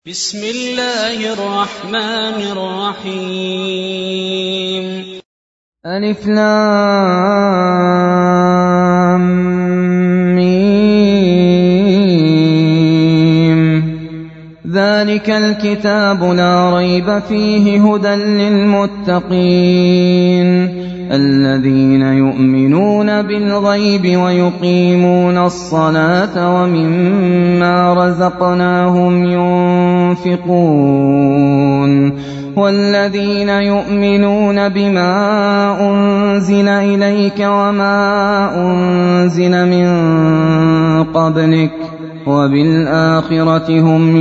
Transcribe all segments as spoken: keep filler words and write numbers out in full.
بسم الله الرحمن الرحيم. ألف لام ميم. ذلك الكتاب لا ريب فيه هدى للمتقين الذين يؤمنون بالغيب ويقيمون الصلاة ومما رزقناهم ينفقون والذين يؤمنون بما أنزل إليك وما أنزل من قبلك وبالآخرة هم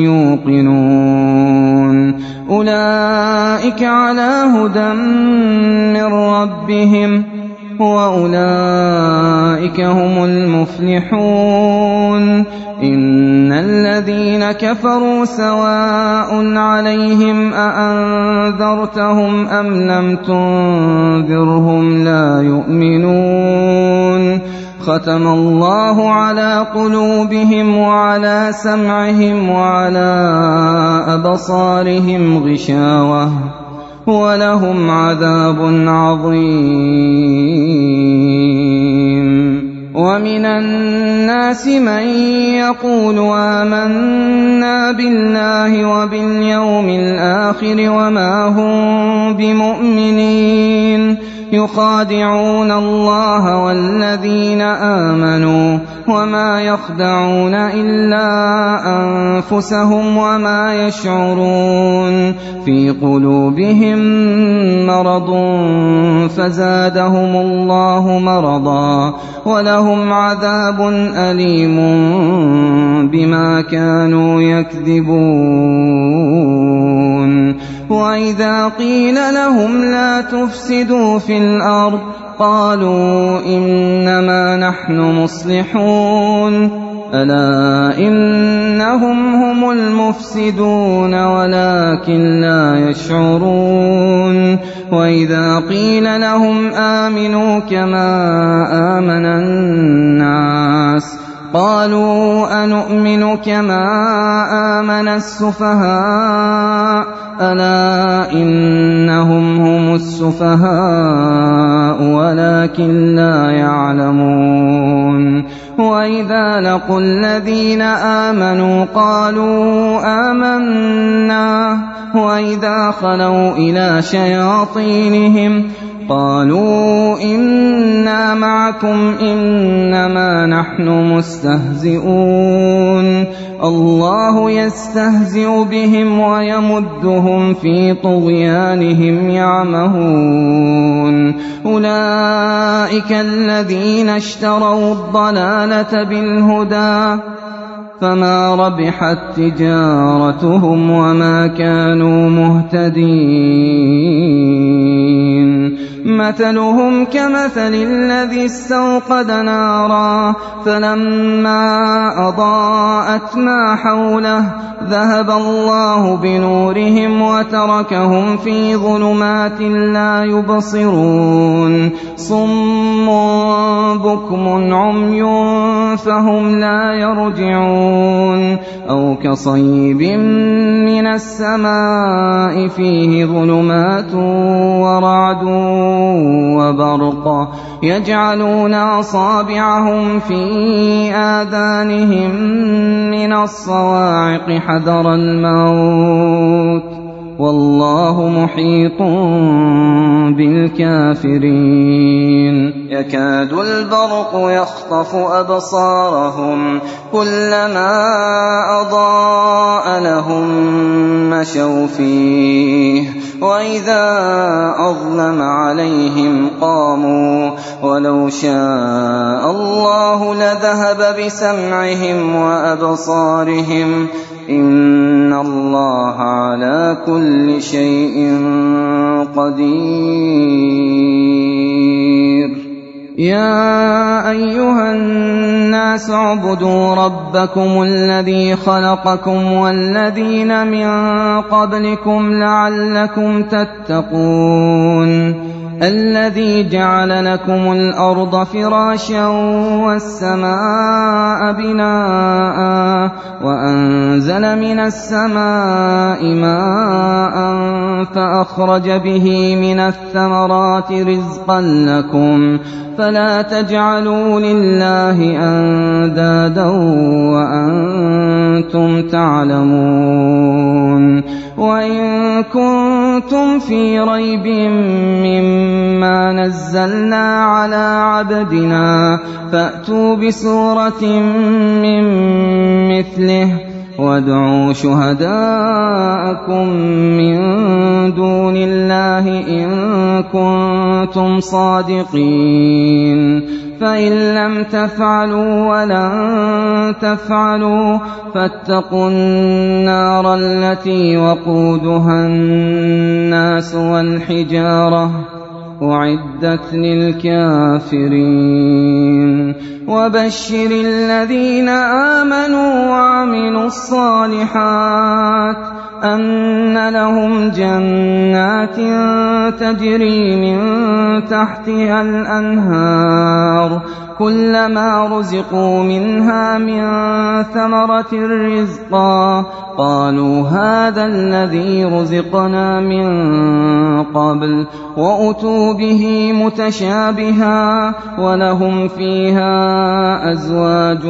يوقنون أولئك على هدى من ربهم وأولئك هم المفلحون. إن الذين كفروا سواء عليهم أأنذرتهم أم لم تنذرهم لا يؤمنون. ختم الله على قلوبهم وعلى سمعهم وعلى أبصارهم غشاوة ولهم عذاب عظيم. ومن الناس من يقول آمنا بالله وباليوم الآخر وما هم بمؤمنين يخادعون الله والذين آمنوا وما يخدعون إلا أنفسهم وما يشعرون. في قلوبهم مرض فزادهم الله مرضا ولهم عذاب أليم بما كانوا يكذبون. وإذا قيل لهم لا تفسدوا في الأرض قالوا إنما نحن مصلحون ألا إنهم هم المفسدون ولكن لا يشعرون. وإذا قيل لهم آمنوا كما آمن الناس قالوا أنؤمن كما آمن السفهاء ألا إنهم هم السفهاء ولكن لا يعلمون. وإذا لقوا الذين آمنوا قالوا آمنا وإذا خلوا إلى شياطينهم قالوا إنا معكم إنما نحن مستهزئون. الله يستهزئ بهم ويمدهم في طغيانهم يعمهون. أولئك الذين اشتروا الضلالة بالهدى فما ربحت تجارتهم وما كانوا مهتدين. مثلهم كمثل الذي استوقد نارا فلما أضاءت ما حوله ذهب الله بنورهم وتركهم في ظلمات لا يبصرون. صم بكم عمي فهم لا يرجعون. أو كصيب من السماء فيه ظلمات ورعد وبرق يجعلون أصابعهم في آذانهم من الصواعق حذر الموت والله محيط بالكافرين. يكاد البرق يخطف أبصارهم كلما أضاء لهم مشوا فيه وإذا أظلم عليهم قاموا ولو شاء الله لذهب بسمعهم وأبصارهم إن الله على كل شيء قدير. يا أيها الناس اعبدوا ربكم الذي خلقكم والذين من قبلكم لعلكم تتقون. الذي جعل لكم الأرض فراشا والسماء بناء وأنزل من السماء ماء فأخرج به من الثمرات رزقا لكم فلا تجعلوا لله أندادا وأنتم تعلمون وإن كنتم في ريب مما نزلنا على عبدنا فأتوا بسورة من مثله وادعوا شهداءكم من دون الله إن كنتم صادقين فإن لم تفعلوا ولن تفعلوا فاتقوا النار التي وقودها الناس والحجارة أعدت للكافرين وبشر الذين آمنوا وعملوا الصالحات أن لهم جنات تجري من تحتها الأنهار كلما رزقوا منها من ثمرة رزقا قالوا هذا الذي رزقنا من قبل وأتوا به متشابها ولهم فيها أزواج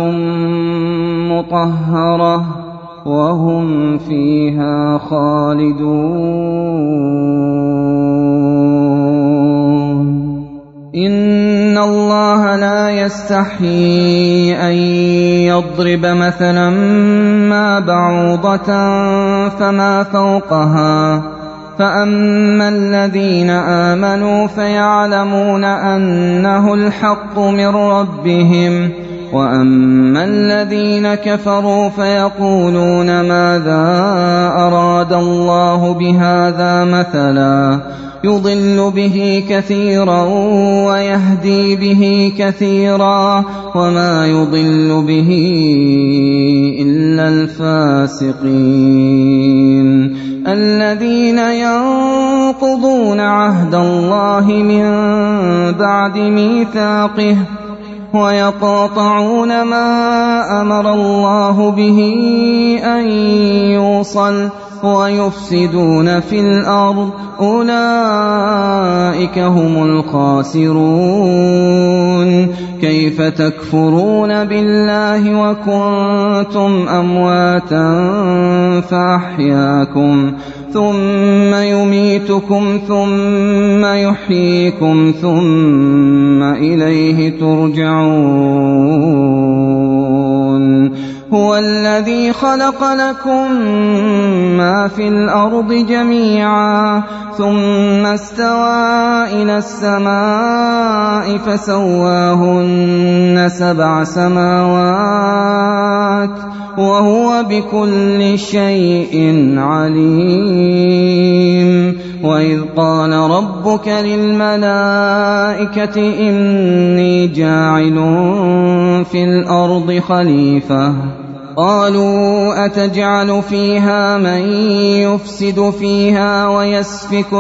مطهرة وهم فيها خالدون إن الله لا يستحيي أن يضرب مثلا ما بعوضة فما فوقها فأما الذين آمنوا فيعلمون أنه الحق من ربهم وأما الذين كفروا فيقولون ماذا أراد الله بهذا مثلا يضل به كثيرا ويهدي به كثيرا وما يضل به إلا الفاسقين الذين ينقضون عهد الله من بعد ميثاقه ويقاطعون ما أمر الله به أن يوصل ويفسدون في الأرض أولئك هم الخاسرون كيف تكفرون بالله وكنتم أمواتا فأحياكم ثم يميتكم ثم يحييكم ثم إليه ترجعون هو الذي خلق لكم ما في الأرض جميعا ثم استوى إلى السماء فسواهن سبع سماوات وهو بكل شيء عليم وإذ قال ربك للملائكة إني جاعل في الأرض خليفة قالوا أتجعل فيها من يفسد فيها ويسفك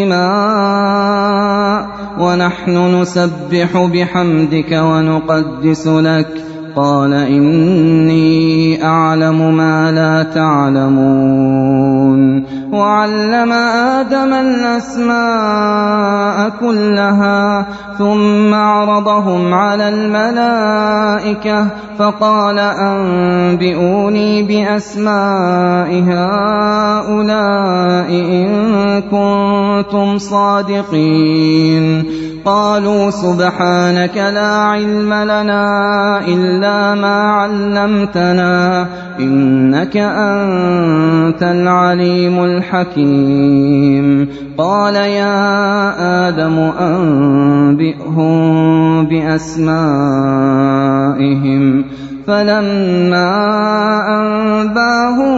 الدماء ونحن نسبح بحمدك ونقدس لك قال إني أعلم ما لا تعلمون وعلم آدم الأسماء كلها ثم عرضهم على الملائكة فقال أنبئوني بأسماء هؤلاء إن كنتم صادقين قالوا سبحانك لا علم لنا إلا ما علمتنا إنك أنت العليم الحكيم قال يا آدم أنبئهم بأسمائهم فلما أنباهم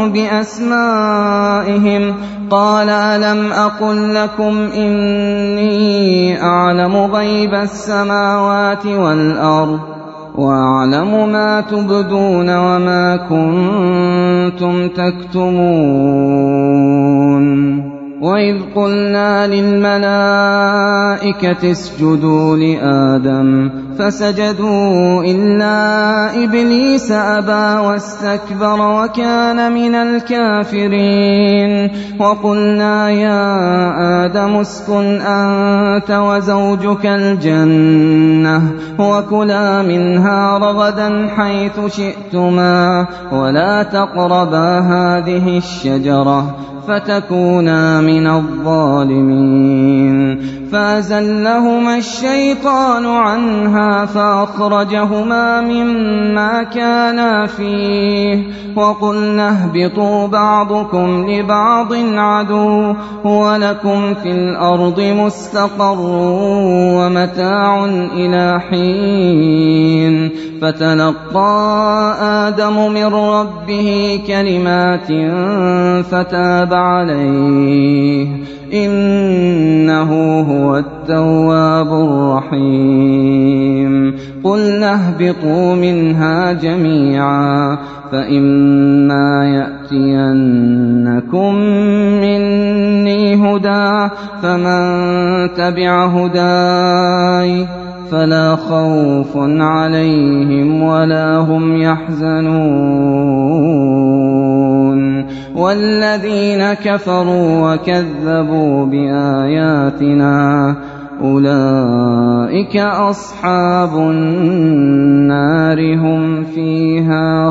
بأسمائهم قال ألم أقل لكم إني أعلم غيب السماوات والأرض وأعلم ما تبدون وما كنتم تكتمون وإذ قلنا للملائكة اسجدوا لآدم فسجدوا إلا إبليس أبى واستكبر وكان من الكافرين وقلنا يا آدم اسكن أنت وزوجك الجنة وكلا منها رغدا حيث شئتما ولا تقربا هذه الشجرة فتكونا من الظالمين فأزلهما الشيطان عنها فأخرجهما مما كانا فيه وقلنا اهبطوا بعضكم لبعض عدو ولكم في الأرض مستقر ومتاع إلى حين فتلقى آدم من ربه كلمات فتاب عليه إنه هو التواب الرحيم قلنا اهبطوا منها جميعا فإما يأتينكم مني هدى فمن تبع هداي فلا خوف عليهم ولا هم يحزنون والذين كفروا وكذبوا بآياتنا أولئك أصحاب النار هم فيها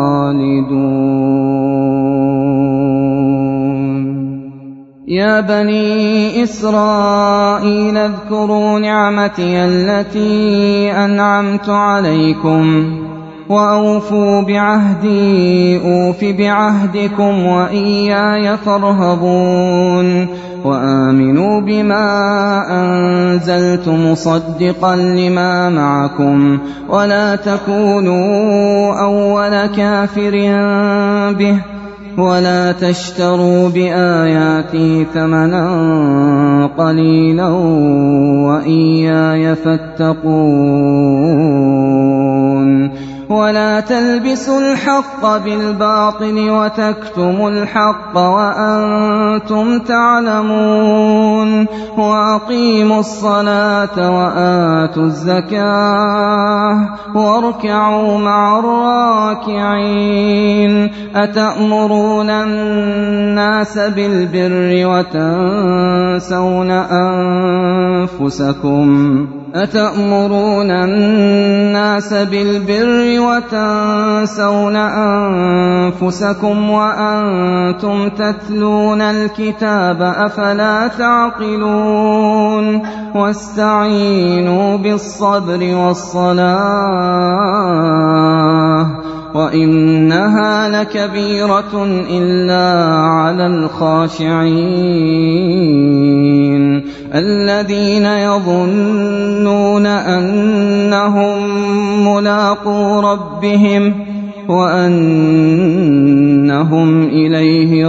خالدون يا بني إسرائيل اذكروا نعمتي التي أنعمت عليكم وأوفوا بعهدي أوف بعهدكم وإياي فارهبون وآمنوا بما أنزلت مصدقا لما معكم ولا تكونوا أول كافر به ولا تشتروا بآياتي ثمنا قليلا وإياي فاتقون ولا تلبسوا الحق بالباطل وتكتموا الحق وأنتم تعلمون وأقيموا الصلاة وآتوا الزكاة واركعوا مع الراكعين أتأمرون الناس بالبر وتنسون أنفسكم أتأمرون الناس بالبر وتنسون أنفسكم وأنتم تتلون الكتاب أفلا تعقلون واستعينوا بالصبر والصلاة وإنها لكبيرة إلا على الخاشعين الذين يظنون أنهم ملاقو ربهم وأنهم إليه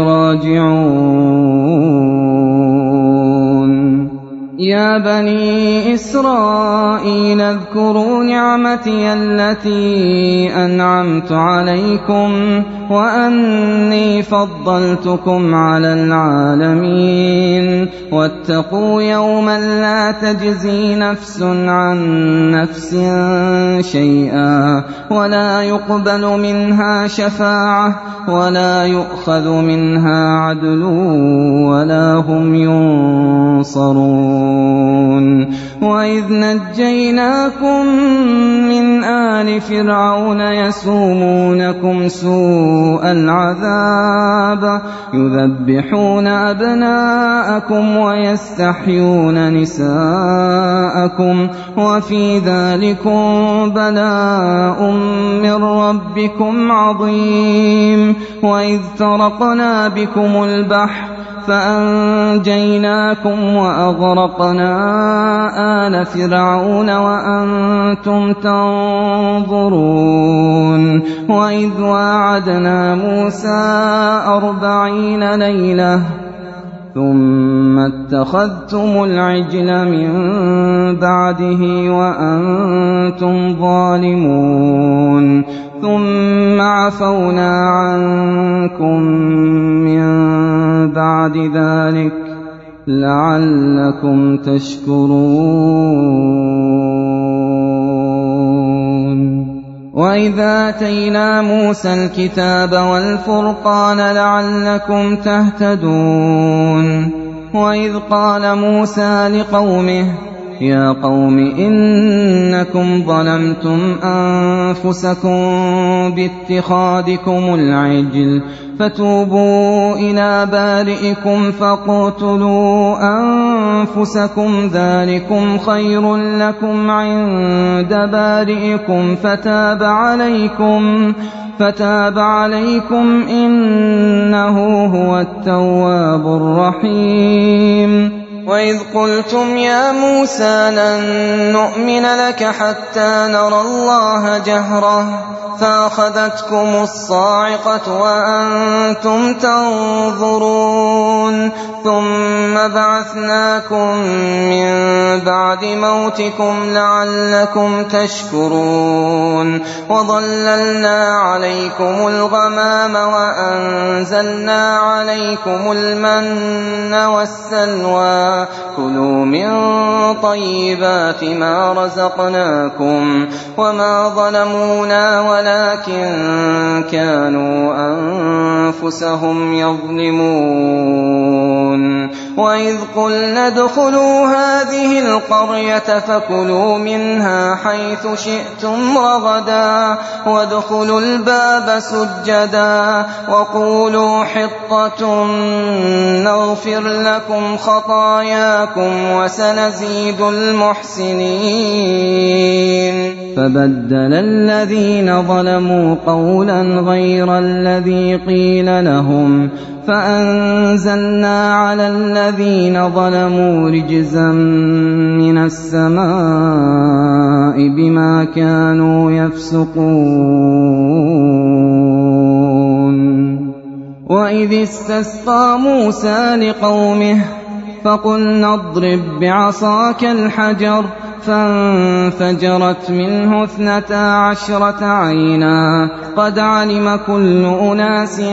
راجعون يا بني إسرائيل اذكروا نعمتي التي أنعمت عليكم وأني فضلتكم على العالمين واتقوا يوما لا تجزي نفس عن نفس شيئا ولا يقبل منها شفاعة ولا يؤخذ منها عدل ولا هم ينصرون وإذ نجيناكم من آل فرعون يسومونكم سوء العذاب يذبحون أبناءكم ويستحيون نساءكم وفي ذلكم بلاء من ربكم عظيم وإذ فرقنا بكم البحر فأنجيناكم وأغرقنا آل فرعون وأنتم تنظرون وإذ واعدنا موسى أربعين ليلة ثم اتخذتم العجل من بعده وأنتم ظالمون ثم عفونا عنكم من بعد ذلك لعلكم تشكرون. وإذا آتينا موسى الكتاب والفرقان لعلكم تهتدون. وإذ قال موسى لقومه يا قوم إنكم ظلمتم أنفسكم باتخاذكم العجل فتوبوا إلى بارئكم فاقتلوا أنفسكم ذلكم خير لكم عند بارئكم فتاب عليكم فتاب عليكم إنه هو التواب الرحيم. وإذ قلتم يا موسى لن نؤمن لك حتى نرى الله جهرة فأخذتكم الصاعقة وأنتم تنظرون ثم بعثناكم من بعد موتكم لعلكم تشكرون. وظللنا عليكم الغمام وأنزلنا عليكم المن والسلوى كلوا من طيبات ما رزقناكم وما ظلمونا ولكن كانوا أنفسهم يظلمون. وإذ قلنا ادخلوا هذه القرية فكلوا منها حيث شئتم رغدا وادخلوا الباب سجدا وقولوا حطة نغفر لكم خطاياكم وسنزيد المحسنين. فبدل الذين ظلموا قولا غير الذي قيل لهم فأنزلنا على الذين ظلموا رجزا من السماء بما كانوا يفسقون. وإذ استسقى موسى لقومه فقلنا اضرب بعصاك الحجر فانفجرت منه اثنتا عشرة عينا قد علم كل أناس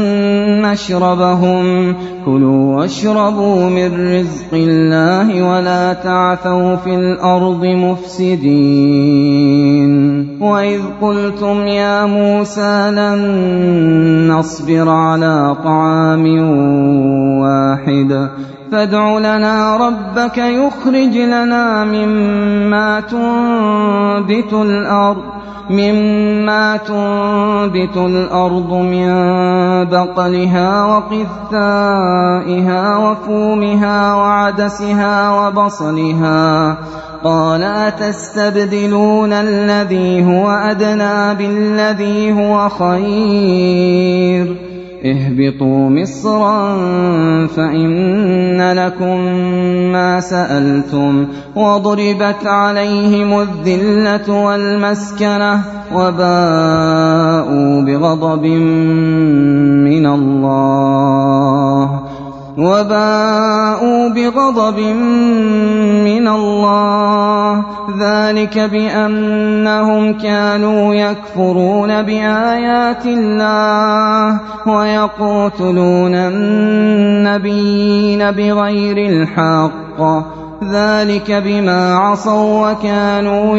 مشربهم كلوا واشربوا من رزق الله ولا تعثوا في الأرض مفسدين. وإذ قلتم يا موسى لن نصبر على طعام واحد فادع لنا ربك يخرج لنا مما تنبت الأرض مما تنبت الأرض من بقلها وقثائها وفومها وعدسها وبصلها قال أتستبدلون الذي هو أدنى بالذي هو خير اهبطوا مصرا فإن لكم ما سألتم وضربت عليهم الذلة والمسكنة وباءوا بغضب من الله وباءوا بغضب من الله ذلك بأنهم كانوا يكفرون بآيات الله ويقتلون النبيين بغير الحق ذلك بما عصوا وكانوا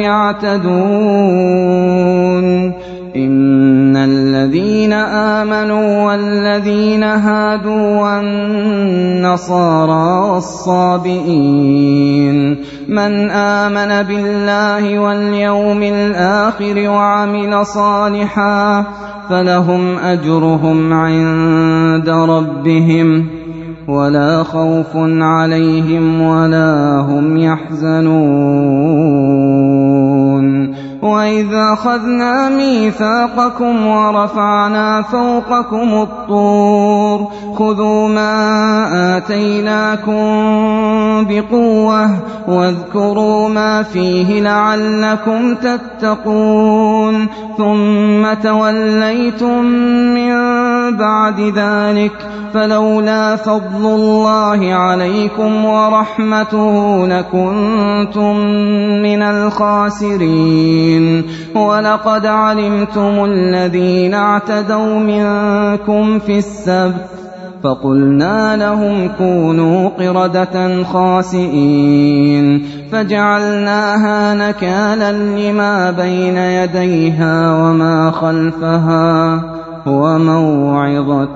يعتدون. إن الذين آمنوا والذين هادوا والنصارى والصابئين من آمن بالله واليوم الآخر وعمل صالحا فلهم أجرهم عند ربهم ولا خوف عليهم ولا هم يحزنون. وإذا أخذنا ميثاقكم ورفعنا فوقكم الطور خذوا ما آتيناكم بقوة واذكروا ما فيه لعلكم تتقون ثم توليتم من بعد ذلك فلولا فضل الله عليكم ورحمته لكنتم من الخاسرين. ولقد علمتم الذين اعتدوا منكم في السبت فقلنا لهم كونوا قردة خاسئين فجعلناها نكالا لما بين يديها وما خلفها وموعظة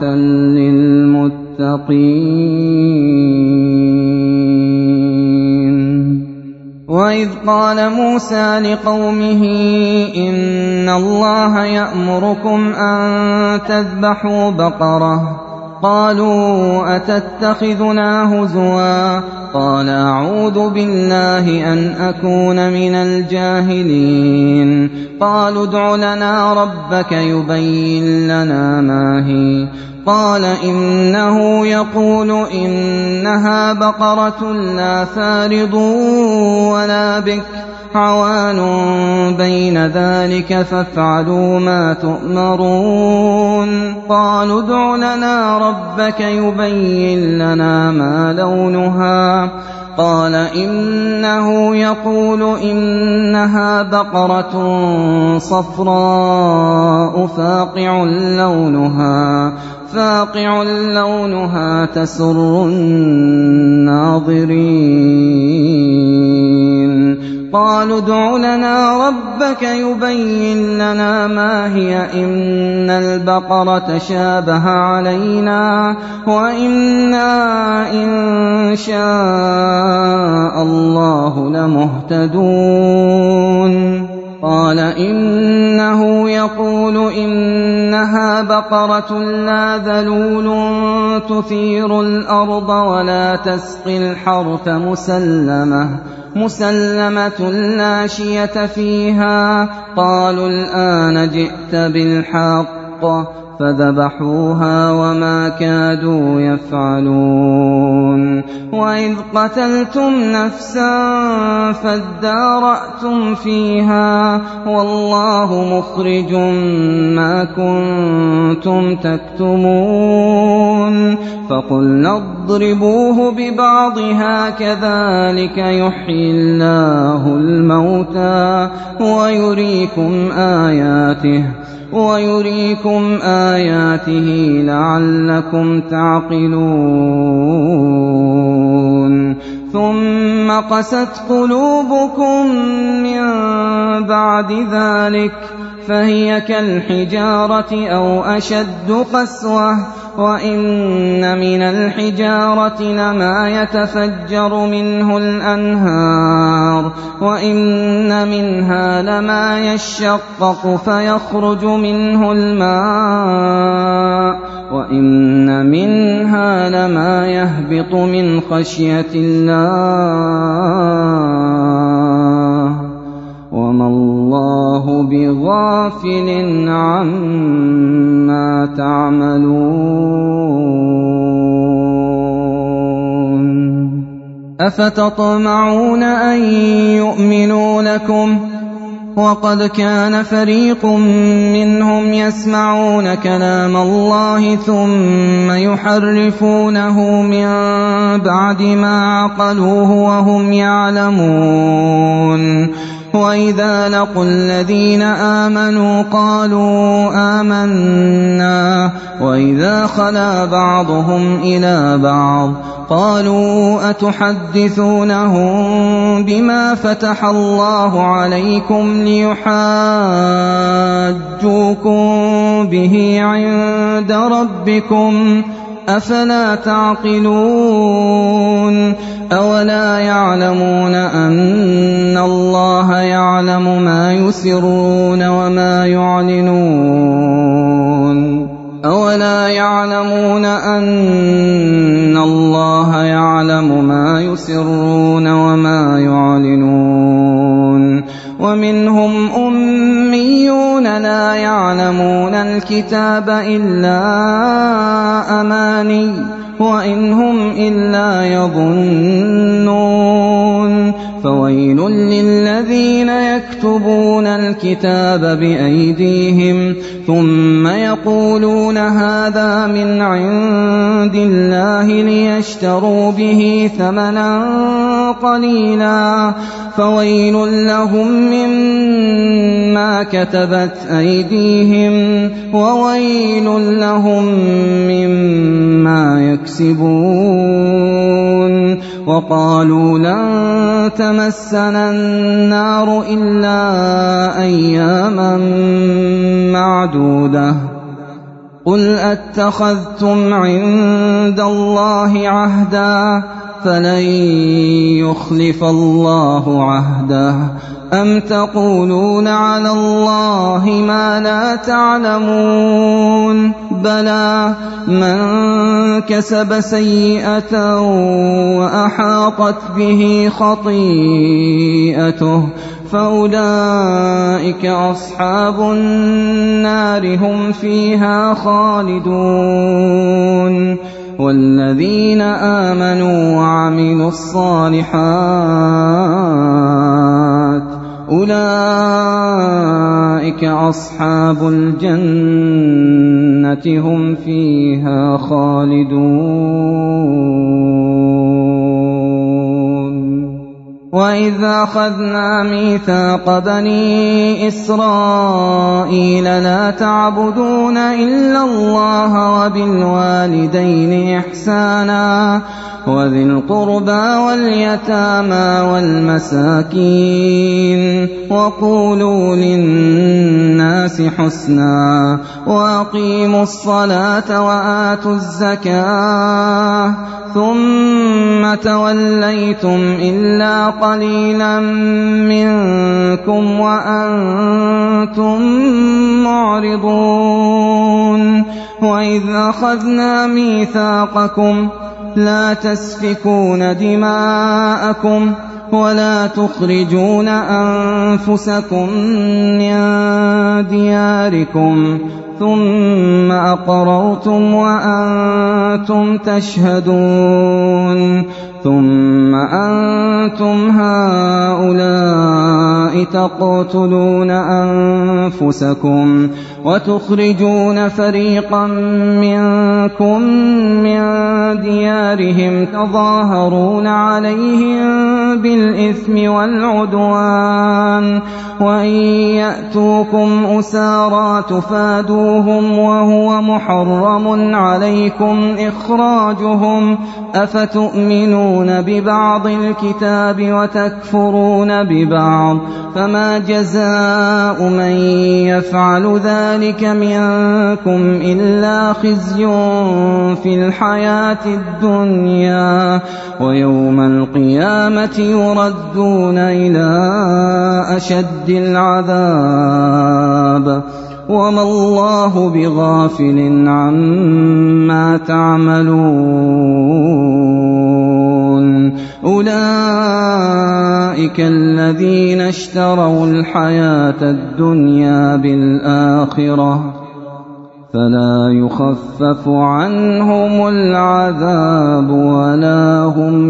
للمتقين. وإذ قال موسى لقومه إن الله يأمركم أن تذبحوا بقرة قالوا أتتخذنا هزوا قال أعوذ بالله أن أكون من الجاهلين. قالوا ادع لنا ربك يبين لنا ما هي قال إنه يقول إنها بقرة لا فارض ولا بكر عوان بين ذلك فافعلوا ما تؤمرون. قالوا ادع لنا ربك يبين لنا ما لونها قال إنه يقول إنها بقرة صفراء فاقع لونها فاقع لونها تسر الناظرين. قالوا ادع لنا ربك يبين لنا ما هي إن البقرة شابه علينا وإنا إن شاء الله لمهتدون. قال إنه يقول إنها بقرة لا ذلول تثير الأرض ولا تسقي الحرث مسلمة مسلمة لا شية فيها. قالوا الآن جئت بالحق فذبحوها وما كادوا يفعلون. وإذ قتلتم نفسا فادارأتم فيها والله مخرج ما كنتم تكتمون. فقلنا اضربوه ببعضها كذلك يحيي الله الموتى ويريكم آياته ويريكم آياته لعلكم تعقلون. ثم قست قلوبكم من بعد ذلك فهي كالحجارة أو أشد قسوة وإن من الحجارة لما يتفجر منه الأنهار وإن منها لما يشقق فيخرج منه الماء وإن منها لما يهبط من خشية الله وما الله بغافل عما تعملون. أفتطمعون أن يؤمنوا لكم وقد كان فريق منهم يسمعون كلام الله ثم يحرفونه من بعد ما عقلوه وهم يعلمون. وإذا لقوا الذين آمنوا قالوا آمنا وإذا خلا بعضهم إلى بعض قالوا أتحدثونهم بما فتح الله عليكم ليحاجوكم به عند ربكم أفلا تعقلون. أولا يعلمون أن الله يعلم ما يسرون وما يعلنون أولا يعلمون أن الله يعلم ما يسرون وما يعلنون. ومنهم أميون لا يعلمون الكتاب إلا أماني وإن هم إلا يظنون. فويل للذين يكتبون الكتاب بأيديهم ثم يقولون هذا من عند الله ليشتروا به ثمنا قليلا فويل لهم مما كتبت أيديهم وويل لهم مما يكسبون وقالوا لن تمسنا النار إلا أياما معدودة قل أتخذتم عند الله عهدا فلن يخلف الله عهده أم تقولون على الله ما لا تعلمون بلى من كسب سيئة وأحاطت به خطيئته فأولئك أصحاب النار هم فيها خالدون والذين آمنوا وعملوا الصالحات أولئك أصحاب الجنة هم فيها خالدون وإذ أخذنا ميثاق بني إسرائيل لا تعبدون إلا الله وبالوالدين إحسانا وذي القربى واليتامى والمساكين وقولوا للناس حسنا وأقيموا الصلاة وآتوا الزكاة ثم توليتم إلا قليلا منكم وأنتم معرضون وإذ أخذنا ميثاقكم لا تسفكون دماءكم ولا تخرجون أنفسكم من دياركم ثم أقررتم وأنتم تشهدون ثم أنتم هؤلاء تقتلون أنفسكم وتخرجون فريقا منكم من ديارهم تظاهرون عليهم بالإثم والعدوان وإن يأتوكم أسارى تفادوهم وهو محرم عليكم إخراجهم أفتؤمنون ببعض الكتاب وتكفرون ببعض فما جزاء من يفعل ذلك منكم إلا خزي في الحياة الدنيا ويوم القيامة يردون إلى أشد العذاب وما الله بغافل عما تعملون أولئك الذين اشتروا الحياة الدنيا بالآخرة فلا يخفف عنهم العذاب ولا هم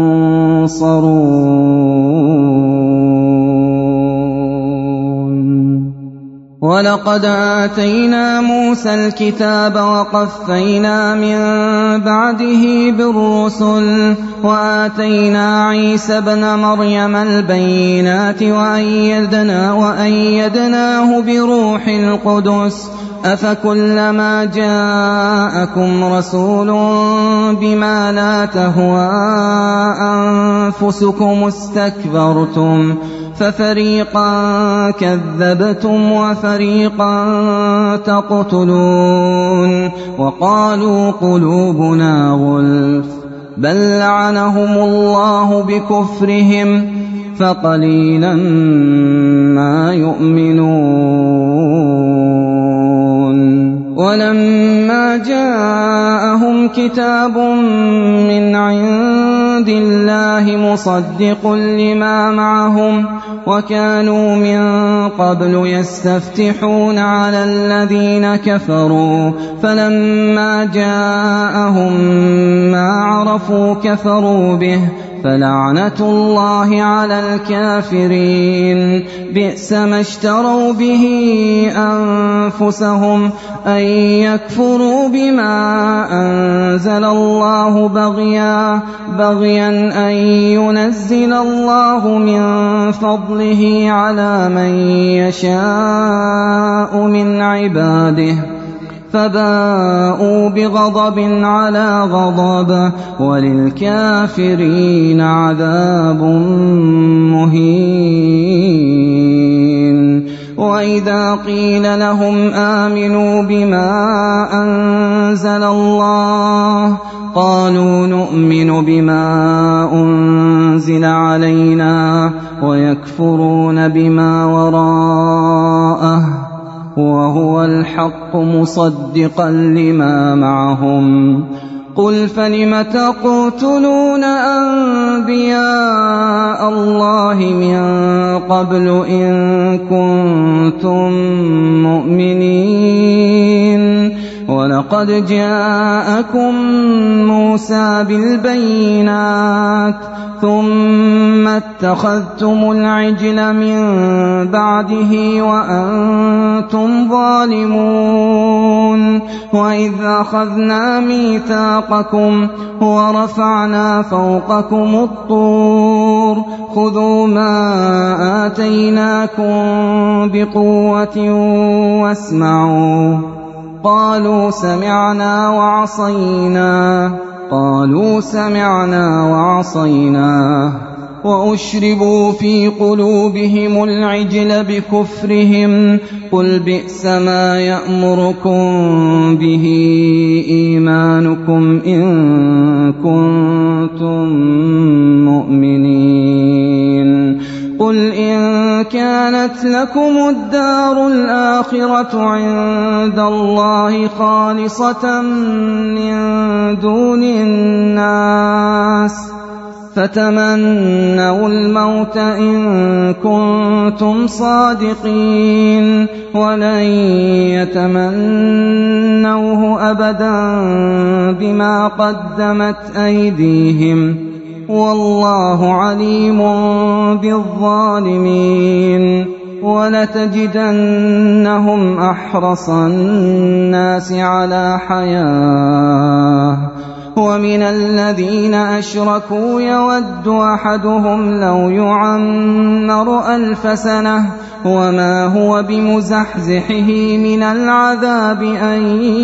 ينصرون ولقد آتينا موسى الكتاب وقفينا من بعده بالرسل وآتينا عيسى ابن مريم البينات وأيدنا وأيدناه بروح القدس أفكلما جاءكم رسول بما لا تهوى أنفسكم استكبرتم ففريقا كذبتم وفريقا تقتلون وقالوا قلوبنا غلف بل لعنهم الله بكفرهم فقليلا ما يؤمنون ولما جاءهم كتاب من عند الله مصدق لما معهم وكانوا من قبل يستفتحون على الذين كفروا فلما جاءهم ما عرفوا كفروا به فلعنة الله على الكافرين بئس ما اشتروا به أنفسهم أن يكفروا بما أنزل الله بغيا بغيا أن ينزل الله من فضله على من يشاء من عباده فباءوا بغضب على غضب وللكافرين عذاب مهين. وإذا قيل لهم آمنوا بما أنزل الله قالوا نؤمن بما أنزل علينا ويكفرون بما وراءه وهو الحق مصدقا لما معهم. قل فلم تقتلون أنبياء الله من قبل إن كنتم مؤمنين ولقد جاءكم موسى بالبينات ثم اتخذتم العجل من بعده وأنتم ظالمون. وإذ أخذنا ميثاقكم ورفعنا فوقكم الطور خذوا ما آتيناكم بقوة واسمعوا قالوا سمعنا وعصينا قالوا سمعنا وعصينا وأشربوا في قلوبهم العجل بكفرهم قل بئس ما يأمركم به إيمانكم إن كنتم مؤمنين. قل إن كانت لكم الدار الآخرة عند الله خالصة من دون الناس فتمنوا الموت إن كنتم صادقين ولن يتمنوه أبدا بما قدمت أيديهم والله عليم بالظالمين. ولتجدنهم أحرص الناس على حياة ومن الذين أشركوا يود أحدهم لو يعمر ألف سنة وما هو بمزحزحه من العذاب أن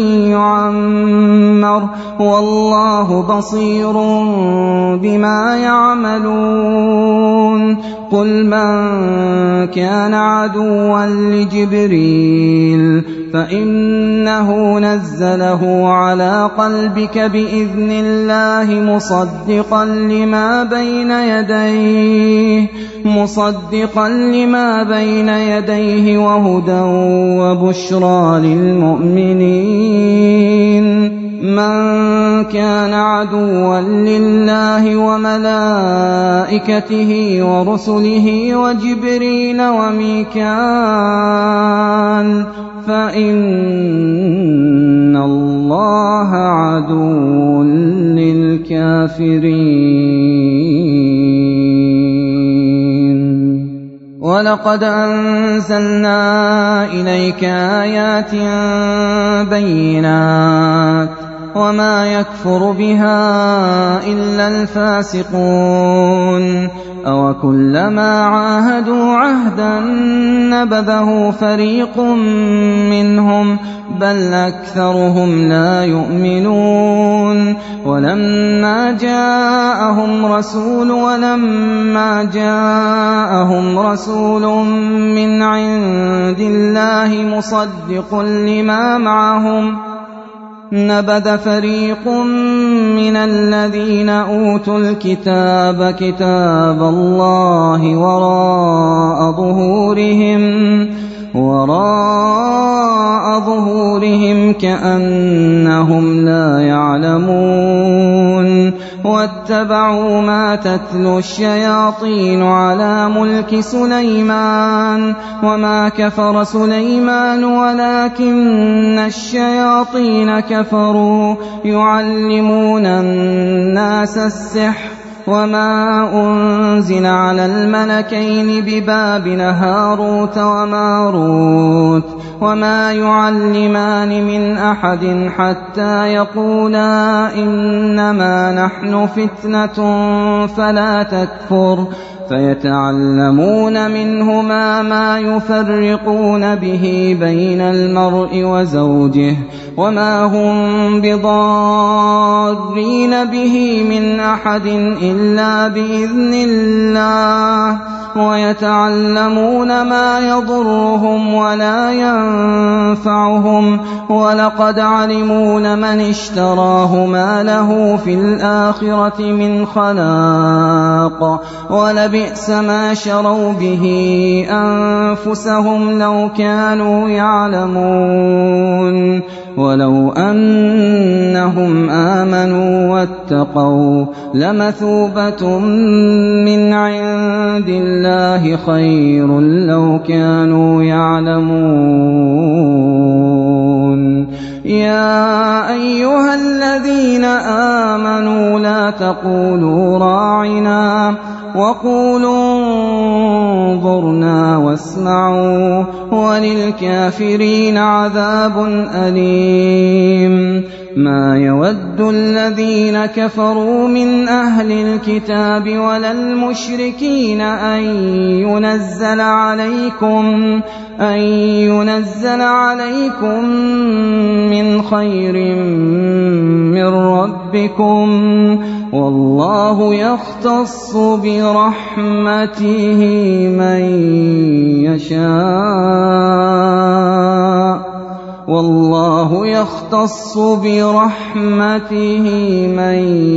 يعمر والله بصير بما يعملون. قل من كان عدوا لجبريل فإنه نزله على قلبك بإذن الله مصدقا لما بين يديه مصدقا لما بين يديه وهدى وبشرى للمؤمنين. من كان عدوا لله وملائكته ورسله وجبريل وميكال فإن الله عدو للكافرين. ولقد أنزلنا إليك آيات بينات وما يكفر بها إلا الفاسقون. أو كلما عاهدوا عهدا نبذه فريق منهم بل أكثرهم لا يؤمنون. ولما جاءهم رسول ولما جاءهم رسول من عند الله مصدق لما معهم نبذ فريق من الذين أوتوا الكتاب كتاب الله وراء ظهورهم وراء ظهورهم كأنهم لا يعلمون. واتبعوا ما تتلو الشياطين على ملك سليمان وما كفر سليمان ولكن الشياطين كفروا يعلمون الناس السحر وما أنزل على الملكين ببابل هاروت وماروت وما يعلمان من أحد حتى يقولا إنما نحن فتنة فلا تكفر فيتعلمون منهما ما يفرقون به بين المرء وزوجه وما هم بضارين به من أحد إلا بإذن الله ويتعلمون ما يضرهم ولا ينفعهم ولقد علموا لمن اشتراه ما له في الآخرة من خلاق ولبئس ما شروا به أنفسهم لو كانوا يعلمون ولو أنهم آمنوا واتقوا لمثوبة من عند الله خير لو كانوا يعلمون يا أيها الذين آمنوا لا تقولوا راعنا وقولوا انظرنا واسمعوا وللكافرين عذاب أليم ما يود الذين كفروا من أهل الكتاب ولا المشركين أن ينزل عليكم أن ينزل عليكم من خير من ربكم والله يختص برحمته من يشاء والله يختص برحمته من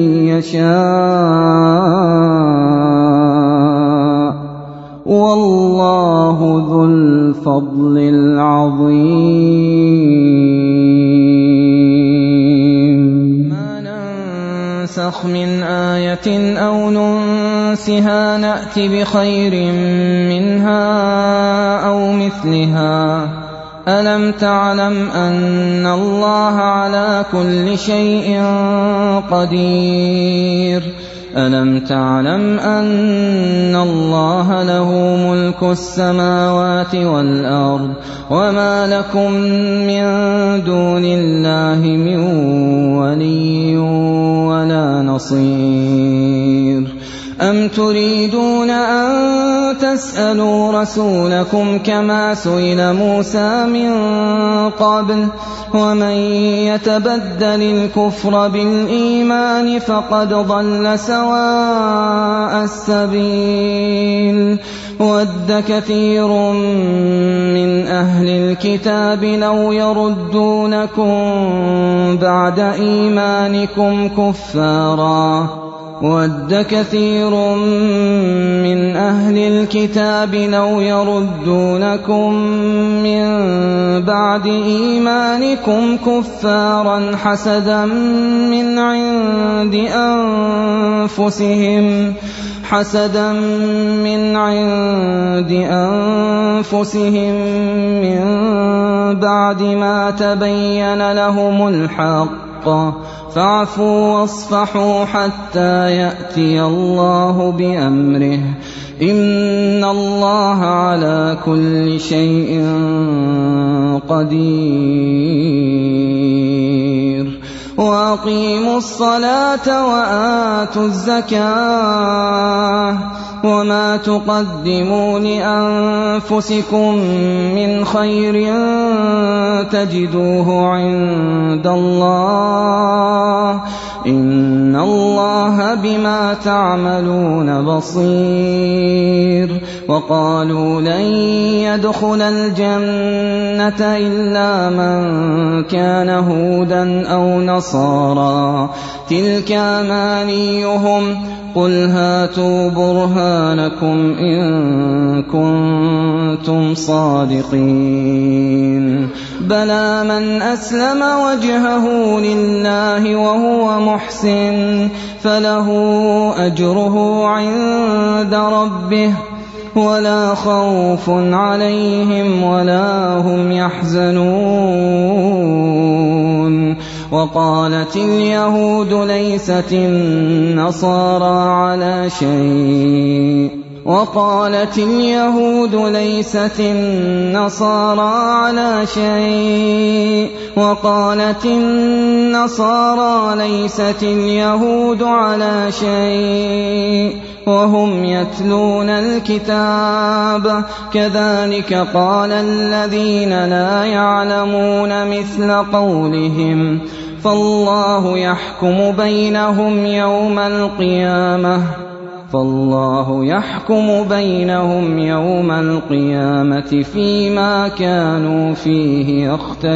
يشاء والله ذو الفضل العظيم ما ننسخ من آية أو ننسها نأت بخير منها أو مثلها ألم تعلم أن الله على كل شيء قدير ألم تعلم أن الله له ملك السماوات والأرض وما لكم من دون الله من ولي ولا نصير أم تريدون أن تسألوا رسولكم كما سئل موسى من قبل ومن يتبدل الكفر بالإيمان فقد ضل سواء السبيل ود كثير من أهل الكتاب لو يردونكم بعد إيمانكم كفارا ود كثير من أهل الكتاب لو يردونكم من بعد إيمانكم كفارا حسدا من عند أنفسهم حسدا من عند أنفسهم من بعد ما تبين لهم الحق فاعفوا واصفحوا حتى يأتي الله بأمره إن الله على كل شيء قدير وأقيموا الصلاة وآتوا الزكاة وما تقدموا لأنفسكم من خير تجدوه عند الله إن الله بما تعملون بصير وقالوا لن يدخل الجنة إلا من كان هودا أو نصارى تلك أمانيهم قل هاتوا برهانكم إن كنتم صادقين بلى من أسلم وجهه لله وهو محسن فله أجره عند ربه ولا خوف عليهم ولا هم يحزنون وقالت اليهود ليست النصارى على شيء وقالت اليهود ليست النصارى على شيء وقالت النصارى ليست اليهود على شيء وهم يتلون الكتاب كذلك قال الذين لا يعلمون مثل قولهم فالله يحكم بينهم يوم القيامة فالله يحكم بينهم يوم القيامة فيما كانوا فيه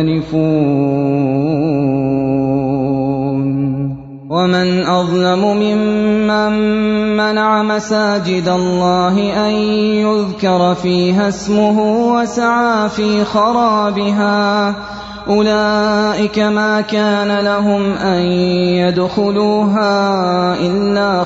يختلفون ومن أظلم ممن منع مساجد الله أن يذكر فيها اسمه وسعى في خرابها أولئك ما كان لهم أن يدخلوها إلا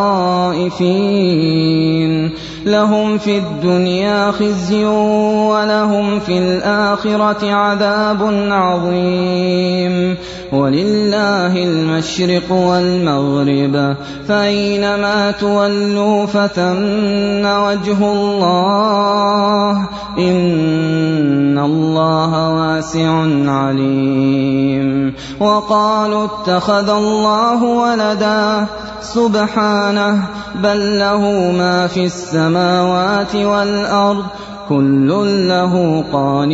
خائفين لهم في الدنيا خزي ولهم في الآخرة عذاب عظيم ولله المشرق والمغرب فأينما تولوا فثم وجه الله إن الله واسع عليم وقالوا اتخذ الله ولدا سبحانه بل له ما في السماوات والأرض كل له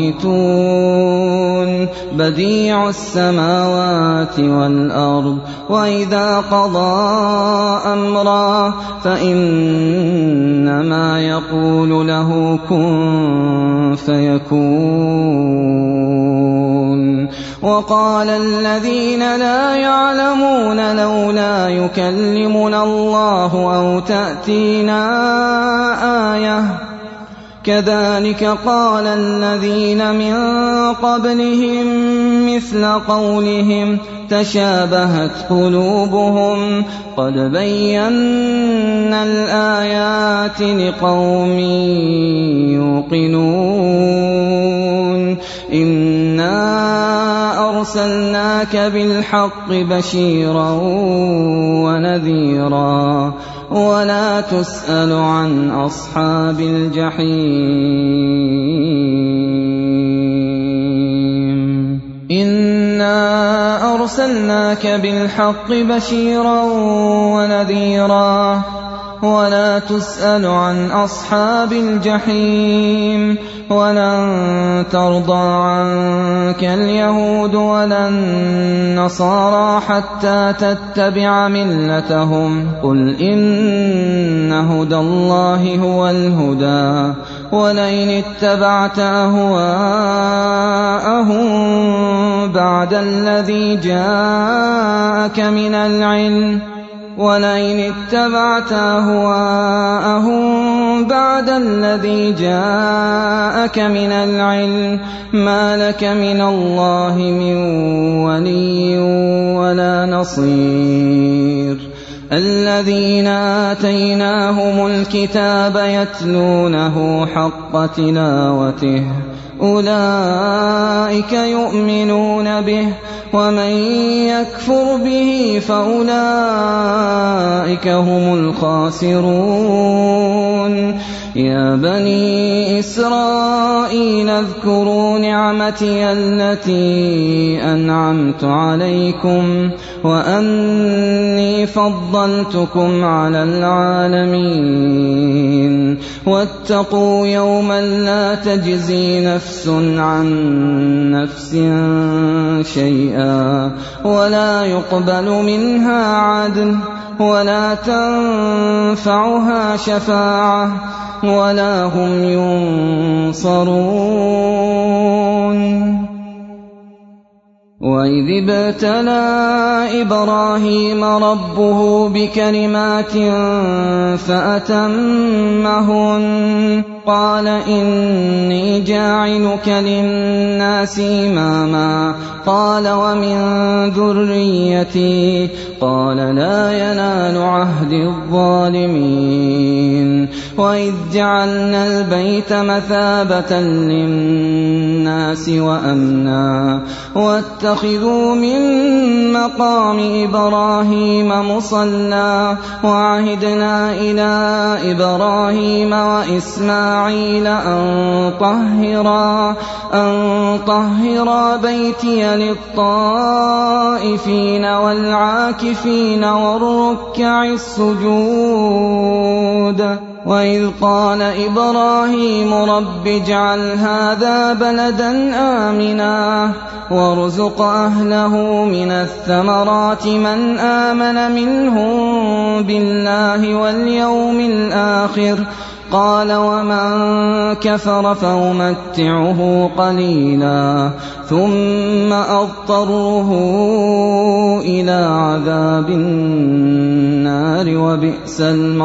قانتون بديع السماوات والأرض وإذا قضى أمرا فإنما يقول له كن فيكون وقال الذين لا يعلمون لولا يكلمنا الله أو تأتينا آية كذلك قال الذين من قبلهم مثل قولهم تشابهت قلوبهم قد بينا الآيات لقوم يوقنون إنا أرسلناك بالحق بشيرا ونذيرا ولا تسأل عن أصحاب الجحيم إنا أرسلناك بالحق بشيرا ونذيرا ولا تسأل عن أصحاب الجحيم ولن ترضى عنك اليهود ولا النصارى حتى تتبع ملتهم قل إن هدى الله هو الهدى ولئن اتبعت أهواءهم بعد الذي جاءك من العلم ولئن اتبعت أهواءهم بعد الذي جاءك من العلم ما لك من الله من ولي ولا نصير الذين آتيناهم الكتاب يتلونه حق تلاوته أولئك يؤمنون به ومن يكفر به فأولئك هم الخاسرون يا بني إسرائيل اذكروا نعمتي التي أنعمت عليكم وأني فضلتكم على العالمين واتقوا يوما لا تجزي نفس عن نفس شيئا ولا يقبل منها عدل ولا تنفعها شفاعة ولا هم ينصرون وإذ ابتلى إبراهيم ربه بكلمات فأتمهن قال إني جاعلك للناس إماما قال ومن ذريتي قال لا ينال عهد الظالمين وإذ جعلنا البيت مثابة للناس وأمنا واتخذوا من مقام إبراهيم مصلى وعهدنا إلى إبراهيم وإسماعيل أن طهرا أن طهرا بيتي للطائفين والعاكفين والركع السجود وإذ قال إبراهيم رب اجعل هذا بلدا آمنا وارزق أهله من الثمرات من آمن منهم بالله واليوم الآخر قال ومن كفر فأمتعه قليلا ثم أضطره إلى عذاب النار وبئس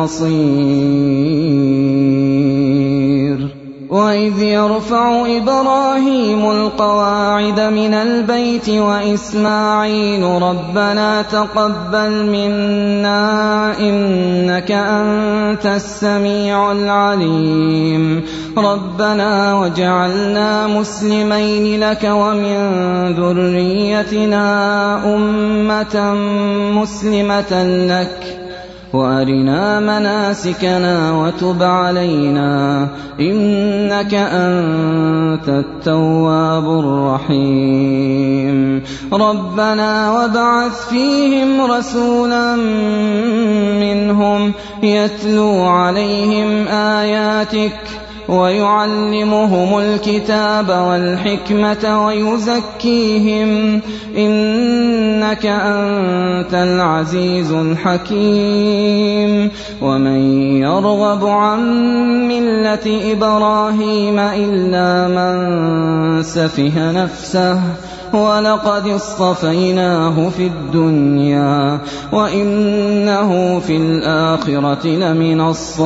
المصير وإذ يرفع إبراهيم القواعد من البيت وإسماعيل ربنا تقبل منا إنك أنت السميع العليم ربنا وجعلنا مسلمين لك ومن ذريتنا أمة مسلمة لك وأرنا مناسكنا وتب علينا إنك أنت التواب الرحيم ربنا وابعث فيهم رسولا منهم يتلو عليهم آياتك ويعلمهم الكتاب والحكمة ويزكيهم إنك أنت العزيز الحكيم ومن يرغب عن ملة إبراهيم إلا من سفه نفسه ولقد اصطفيناه في الدنيا وإنه في الآخرة لمن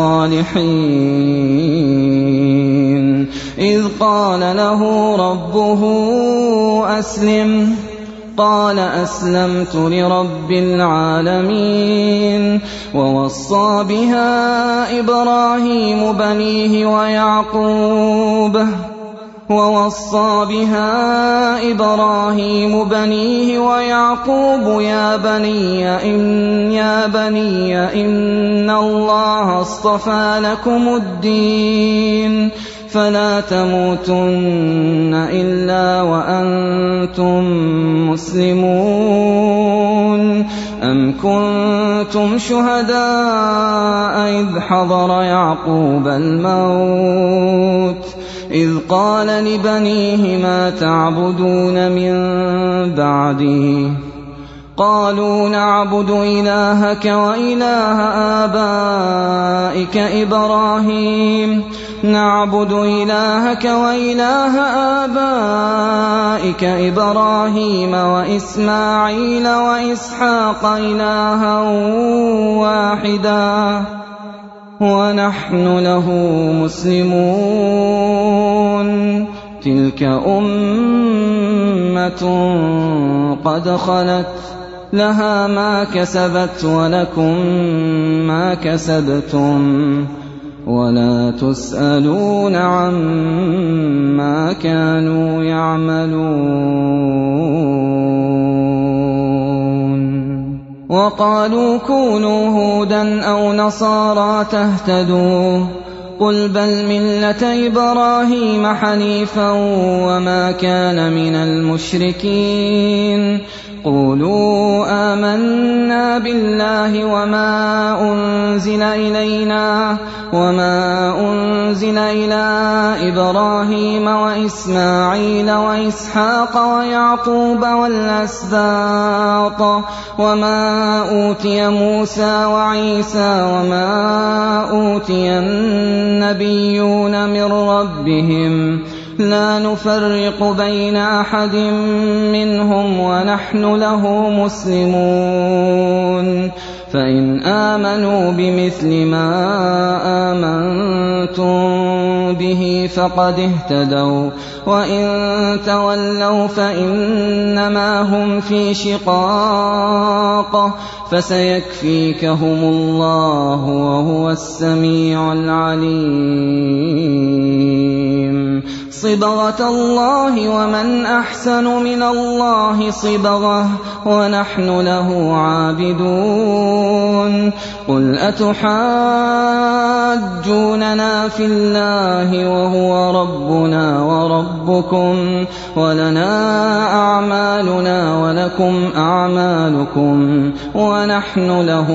الصالحين إذ قال له ربه أسلم قال أسلمت لرب العالمين ووصى بها إبراهيم بنيه ويعقوب ووصى بها إبراهيم بنيه ويعقوب يا بني إن يا بني إن الله اصطفى لكم الدين فلا تموتن إلا وأنتم مسلمون أم كنتم شهداء إذ حضر يعقوب الموت إذ قال لبنيه ما تعبدون من بعدي قالوا نعبد إلهك وإله آبائك إبراهيم نعبد إلهك وإله آبائك إبراهيم وإسماعيل وإسحاق إلها واحدا ونحن له مسلمون تلك أمة قد خلت لها ما كسبت ولكم ما كسبتم ولا تسألون عما كانوا يعملون وقالوا كونوا هودا أو نصارى تهتدوا قل بل ملة إبراهيم حنيفا وما كان من المشركين قولوا آمنا بالله وما أنزل إلينا وما أنزل إلى إبراهيم وإسماعيل وإسحاق ويعقوب والأسباط وما أوتي موسى وعيسى وما أوتي النبيون من ربهم لا نفرق بين أحد منهم ونحن له مسلمون فإن آمنوا بمثل ما آمنتم به فقد اهتدوا وإن تولوا فإنما هم في شقاق فسيكفيكهم الله وهو السميع العليم صبغة الله ومن أحسن من الله صبغة ونحن له عابدون قل أتحاجوننا في الله وهو ربنا وربكم ولنا أعمالنا ولكم أعمالكم ونحن له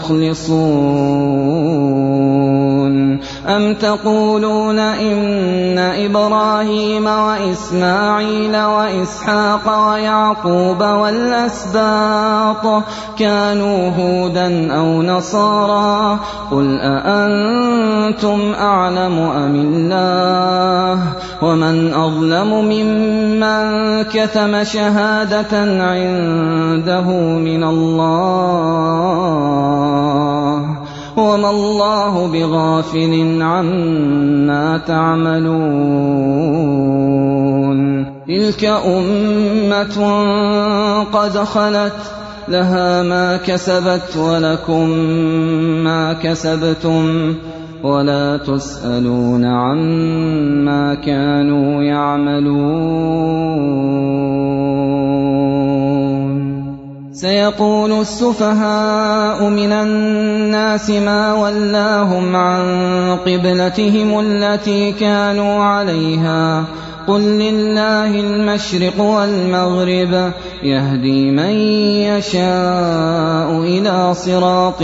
مخلصون أم تقولون إن إبراهيم وإسماعيل وإسحاق ويعقوب والأسباط كانوا هودا أو نصارى قل أأنتم أعلم أم الله ومن أظلم ممن كتم شهادة عنده من الله وما الله بغافل عما تعملون تلك أمة قد خلت لها ما كسبت ولكم ما كسبتم ولا تسألون عما كانوا يعملون سيقول السفهاء من الناس ما ولاهم عن قبلتهم التي كانوا عليها قل لله المشرق والمغرب يهدي من يشاء إلى صراط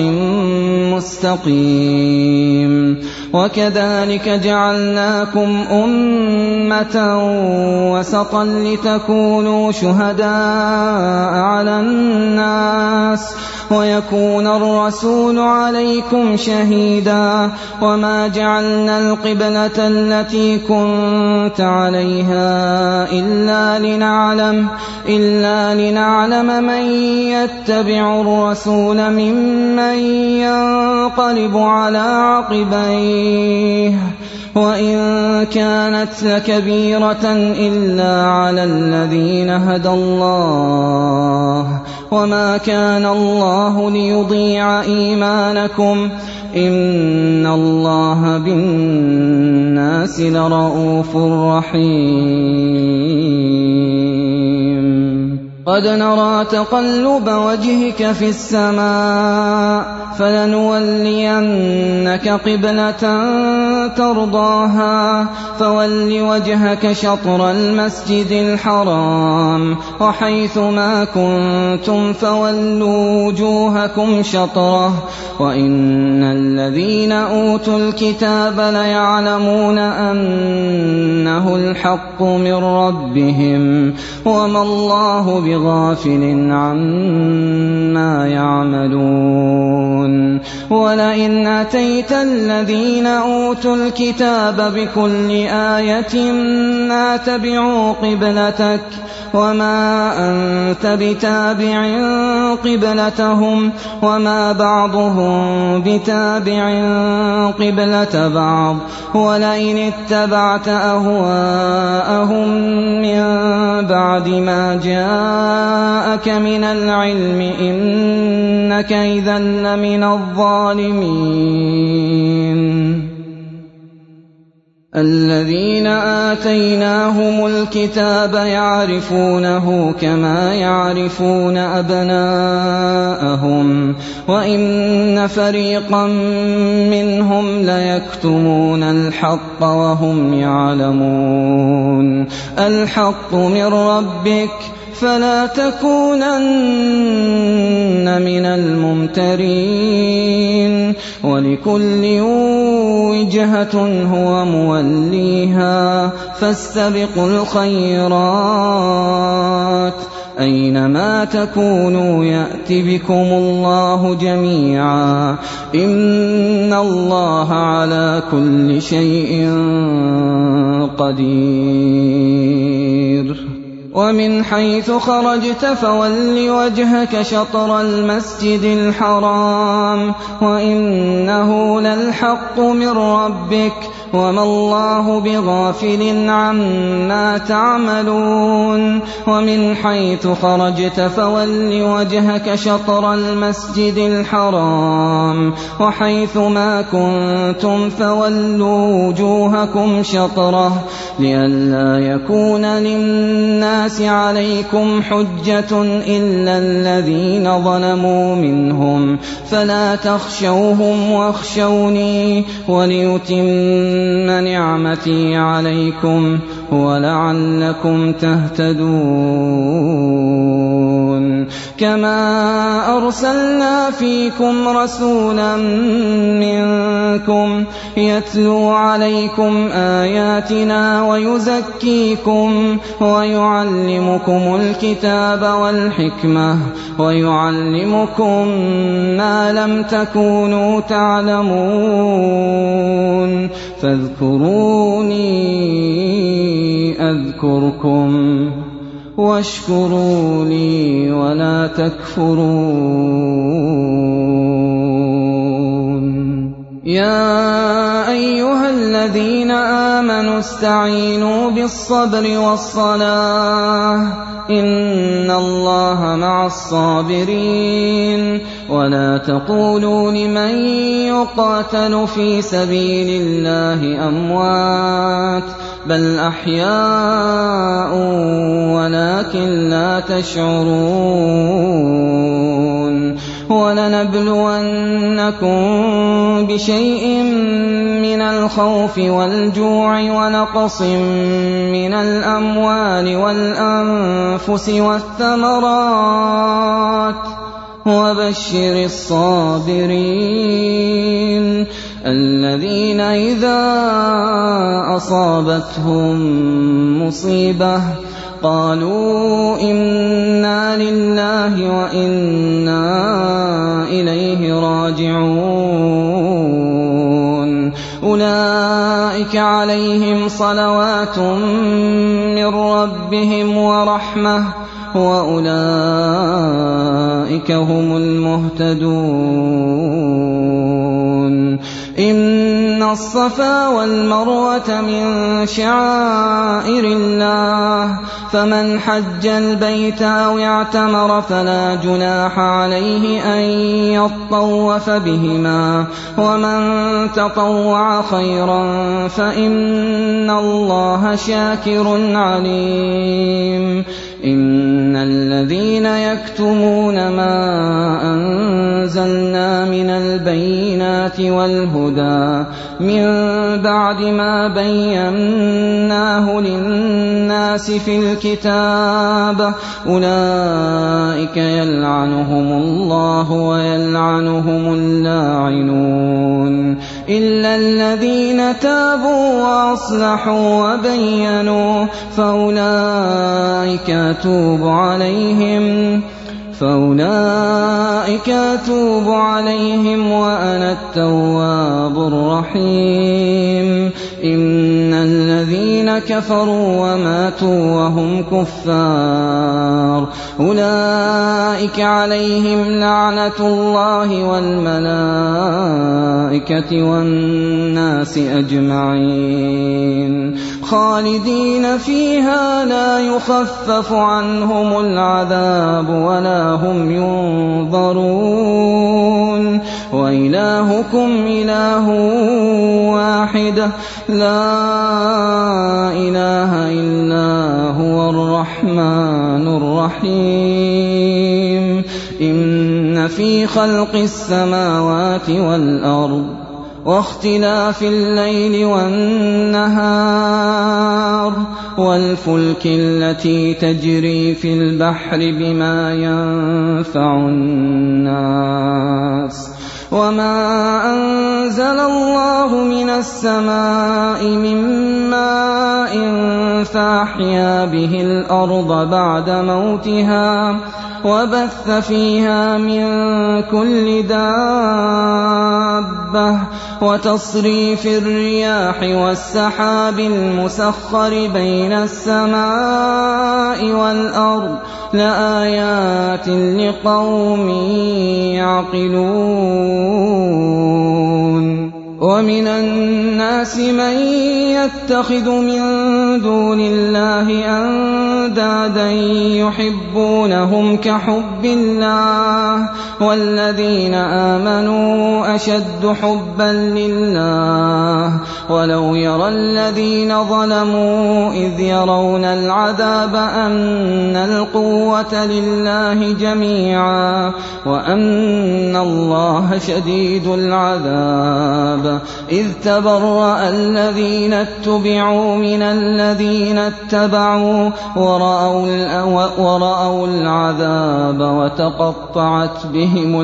مستقيم وكذلك جعلناكم أمة وسطا لتكونوا شهداء على الناس ويكون الرسول عليكم شهيدا وما جعلنا القبلة التي كنت عليها إلا لنعلم إلا لنعلم من يتبع الرسول ممن ينقلب على عقبيه وإن كانت لكبيرة إلا على الذين هدى الله وما كان الله ليضيع إيمانكم إن الله بالناس لرءوف رحيم قد نرى تقلب وجهك في السماء فلنولينك قبلة ترضاها فول وجهك شطر المسجد الحرام وحيث ما كنتم فولوا وجوهكم شطره وإن الذين أوتوا الكتاب ليعلمون أنه الحق من ربهم وما الله بغافل عما يعملون ولئن أتيت الذين أوتوا الكتاب بكل آية ما تبعوا قبلتك وما أنت بتابع قبلتهم وما بعضهم بتابع قبلة بعض ولئن اتبعت أهواءهم من بعد ما جاءك من العلم إنك إذا لمن الظالمين الذين آتيناهم الكتاب يعرفونه كما يعرفون أبناءهم وإن فريقا منهم ليكتمون الحق وهم يعلمون الحق من ربك فلا تكونن من الممترين ولكل وجهة هو موليها فاستبقوا الخيرات أينما تكونوا يأت بكم الله جميعا إن الله على كل شيء قدير ومن حيث خرجت فول وجهك شطر المسجد الحرام وإنه للحق من ربك وما الله بغافل عما تعملون ومن حيث خرجت فول وجهك شطر المسجد الحرام وحيث ما كنتم فولوا وجوهكم شطره لئلا يكون للناس عليكم حجة إلا الذين ظلموا منهم فلا تخشوهم واخشوني وليتم نعمتي عليكم ولعلكم تهتدون كما أرسلنا فيكم رسولا منكم يتلو عليكم آياتنا ويزكيكم ويعلمكم الكتاب والحكمة ويعلمكم ما لم تكونوا تعلمون فاذكروني أذكركم واشكروا لي ولا تكفرون يا أيها الذين آمنوا استعينوا بالصبر والصلاة إن الله مع الصابرين ولا تقولوا لمن يقاتل في سبيل الله أموات بل أحياء ولكن لا تشعرون ولنبلونكم بشيء من الخوف والجوع ونقص من الأموال والأنفس والثمرات وبشر الصابرين الذين إذا أصابتهم مصيبة قالوا إنا لله وإنا إليه راجعون أولئك عليهم صلوات من ربهم ورحمة وأولئك هم المهتدون إن الصفا والمروة من شعائر الله فمن حج البيت أو اعتمر فلا جناح عليه أن يطوف بهما ومن تطوع خيرا فإن الله شاكر عليم إن الذين يكتمون ما أنزلنا من البينات والهدى من بعد ما بيناه للناس في الكتاب أولئك يلعنهم الله ويلعنهم اللاعنون إلا الذين تابوا وأصلحوا وبينوا فأولئك أتوب عليهم فأولئك أتوب عليهم وأنا التواب الرحيم إن الذين كفروا وماتوا وهم كفار أولئك عليهم لعنة الله والملائكة والناس أجمعين خالدين فيها لا يخفف عنهم العذاب ولا هم ينظرون وإلهكم إله واحد لا إله إلا هو الرحمن الرحيم إن في خلق السماوات والأرض واختلاف الليل والنهار والفلك التي تجري في البحر بما ينفع الناس وما أنزل الله من السماء من ماء فأحيا به الأرض بعد موتها وبث فيها من كل دابة وتصريف الرياح والسحاب المسخر بين السماء والأرض لآيات لقوم يعقلون ومن الناس من يتخذ من دون الله أندادا يحبونهم كحب الله والذين آمنوا أشد حبا لله ولو يرى الذين ظلموا إذ يرون العذاب أن القوة لله جميعا وأن الله شديد العذاب إذ تبرأ الذين اتبعوا من الذين اتبعوا ورأوا العذاب وتقطعت بهم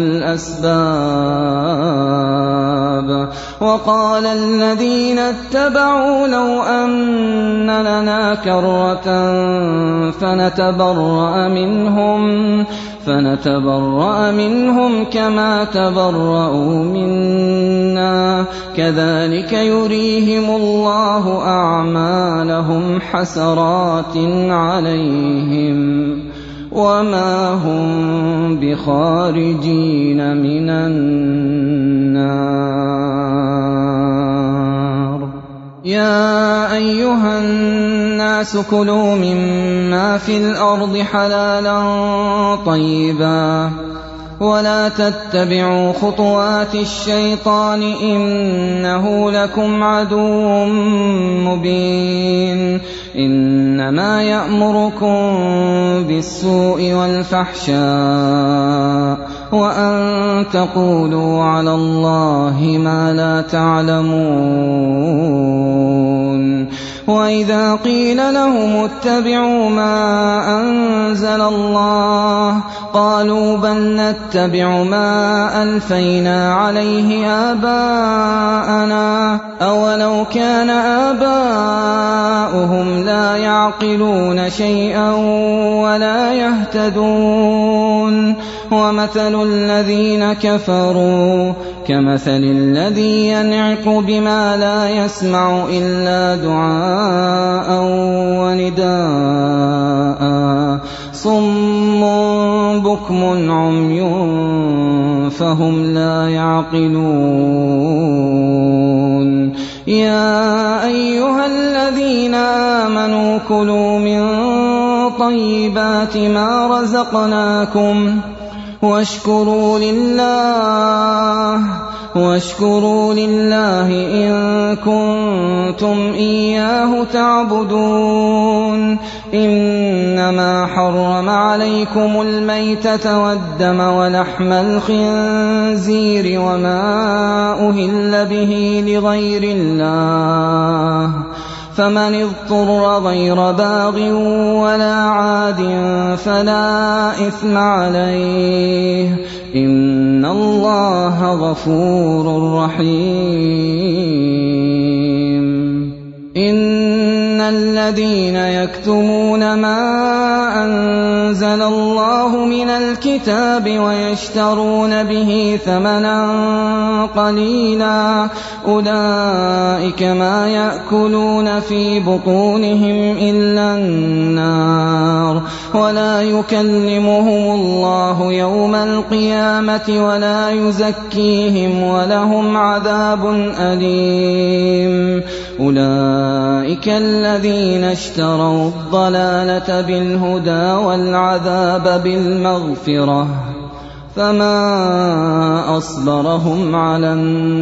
الأسباب وقال الذين اتبعوا لو أن لنا كرة فنتبرأ منهم فنتبرأ منهم كما تبرأوا منا كذلك يريهم الله أعمالهم حسرات عليهم وما هم بخارجين من النار يا أيها الناس كلوا مما في الأرض حلالا طيبا ولا تتبعوا خطوات الشيطان إنه لكم عدو مبين إنما يأمركم بالسوء والفحشاء وأن تقولوا على الله ما لا تعلمون وإذا قيل لهم اتبعوا ما أنزل الله قالوا بل نتبع ما ألفينا عليه آباءنا أولو كان آباؤهم لا يعقلون شيئا ولا يهتدون ومثل الذين كفروا كمثل الذي ينعق بما لا يسمع إلا دعاء ونداء صم بكم عمي فهم لا يعقلون يا أيها الذين آمنوا كلوا من طيبات ما رزقناكم واشكروا لله واشكروا لله إن كنتم إياه تعبدون إنما حرم عليكم الميتة والدم ولحم الخنزير وما أهل به لغير الله فمن اضطر غير باغ ولا عاد فلا إثم عليه إن الله غفور رحيم إن الذين يكتمون ما أنزل الله من الكتاب ويشترون به ثمنا قليلا أولئك ما يأكلون في بطونهم إلا النار ولا يكلمهم الله يوم القيامة ولا يزكيهم ولهم عذاب أليم أولئك الذين اشتروا الضلالة بالهدى والعذاب بالمغفرة فما أصبرهم على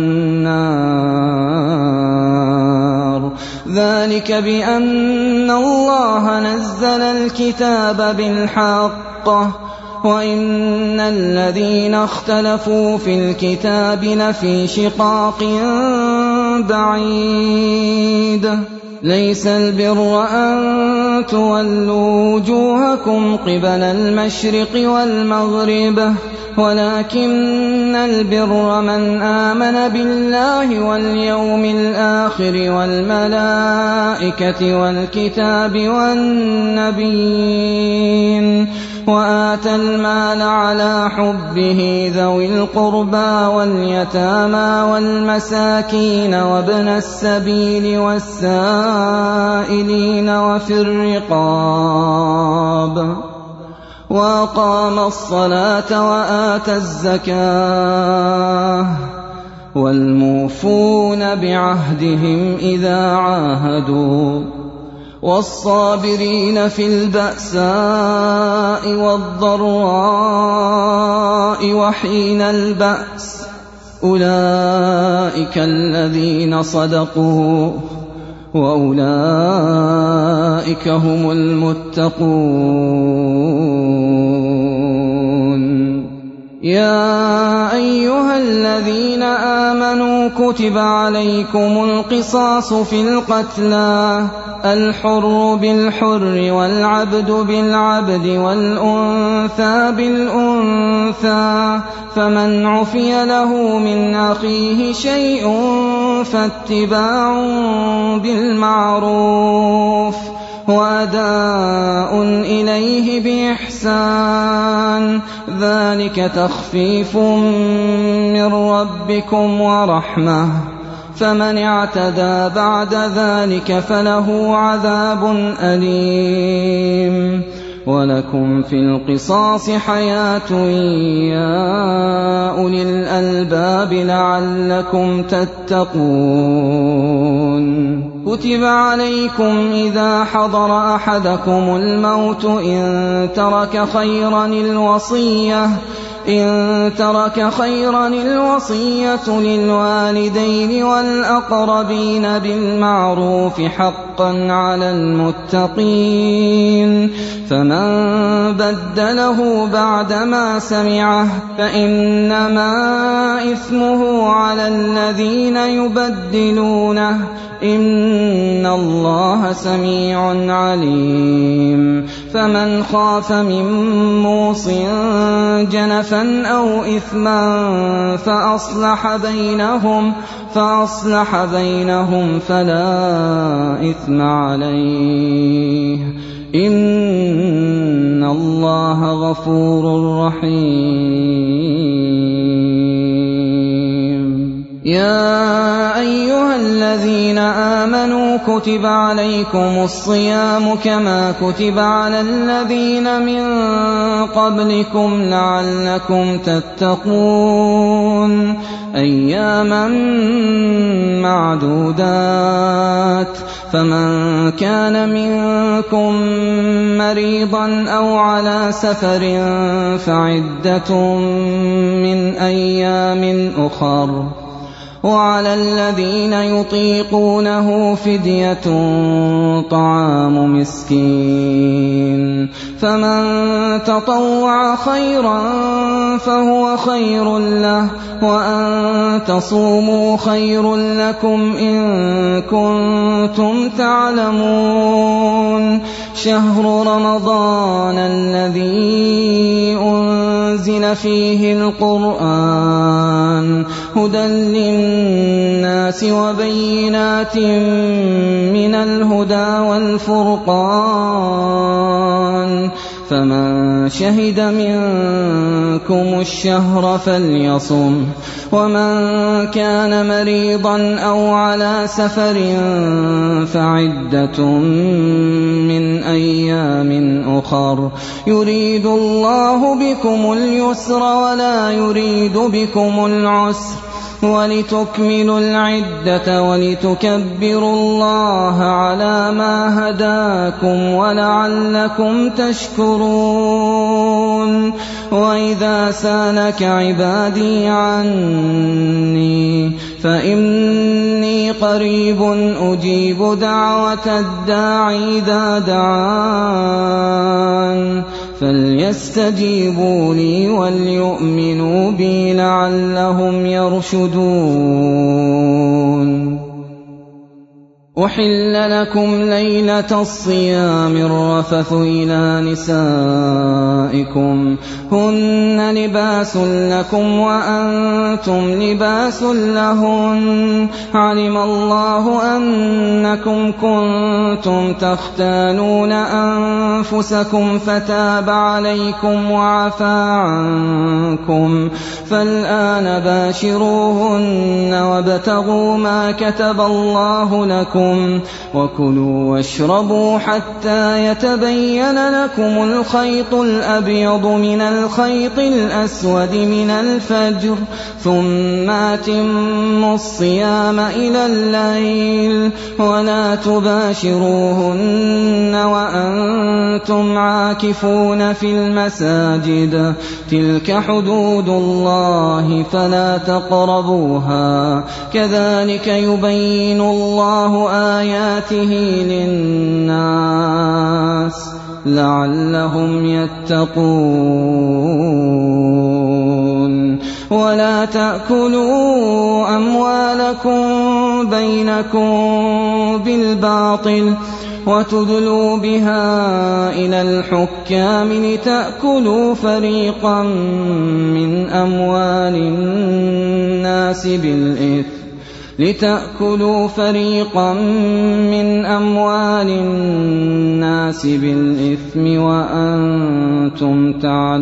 النار ذلك بأن الله نزل الكتاب بالحق وإن الذين اختلفوا في الكتاب لفي شقاق بعيد ليس البر أن تولوا وجوهكم قبل المشرق والمغرب ولكن البر من آمن بالله واليوم الآخر والملائكة والكتاب والنبيين وآتى المال على حبه ذوي القربى واليتامى والمساكين وابن السبيل والسائلين وفي الرقاب وأقام الصلاة وآتى الزكاة والموفون بعهدهم إذا عاهدوا والصابرين في البأساء والضراء وحين البأس أولئك الذين صدقوا وأولئك هم المتقون. يا أيها الذين آمنوا كتب عليكم القصاص في القتلى الحر بالحر والعبد بالعبد والأنثى بالأنثى فمن عفي له من أخيه شيء فاتباع بالمعروف وأداء إليه بإحسان ذلك تخفيف من ربكم ورحمة فمن اعتدى بعد ذلك فله عذاب أليم. ولكم في القصاص حياة يا أولي الألباب لعلكم تتقون. كتب عليكم إذا حضر أحدكم الموت إن ترك خيرا الوصية إن ترك خيرا الوصية للوالدين والأقربين بالمعروف حقا على المتقين فمن بدله بعدما سمعه فإنما إثمه على الذين يبدلونه إن الله سميع عليم. فمن خاف من موص جنفا أو إثما فأصلح بينهم فأصلح بينهم فلا إثم عليه إن الله غفور رحيم. يا أيها الذين آمنوا كتب عليكم الصيام كما كتب على الذين من قبلكم لعلكم تتقون أياما معدودات فمن كان منكم مريضا أو على سفر فعدة من أيام أخر وعلى الذين يطيقونه فدية طعام مسكين فمن تطوع خيرا فهو خير له وأن تصوموا خير لكم إن كنتم تعلمون. شهر رمضان الذي أنزل فيه القرآن هدى للناس وبينات من الهدى والفرقان فمن شهد منكم الشهر فليصم ومن كان مريضا أو على سفر فعدة من أيام أخر يريد الله بكم اليسر ولا يريد بكم العسر ولتكملوا العدة ولتكبروا الله على ما هداكم ولعلكم تشكرون. وإذا سالك عبادي عني فإني قريب أجيب دعوة الداعي إذا دعان فليستجيبوا لي وليؤمنوا بي لعلهم يرشدون. أحل لكم ليلة الصيام الرفث إلى نسائكم هن لباس لكم وأنتم لباس لهن علم الله أنكم كنتم تختانون أنفسكم فتاب عليكم وعفى عنكم فالآن باشروهن وابتغوا ما كتب الله لكم وكلوا واشربوا حتى يتبين لكم الخيط الأبيض من الخيط الأسود من الفجر ثم أتموا الصيام إلى الليل ولا تباشروهن وأنتم عاكفون في المساجد تلك حدود الله فلا تقربوها كذلك يبين الله آياته للناس لعلهم يتقون ولا تأكلوا أموالكم بينكم بالباطل وتدلوا بها إلى الحكام لتأكلوا فريقا من أموال الناس بالإثم لتأكلوا فريقا من أموال الناس بالإثم وأنتم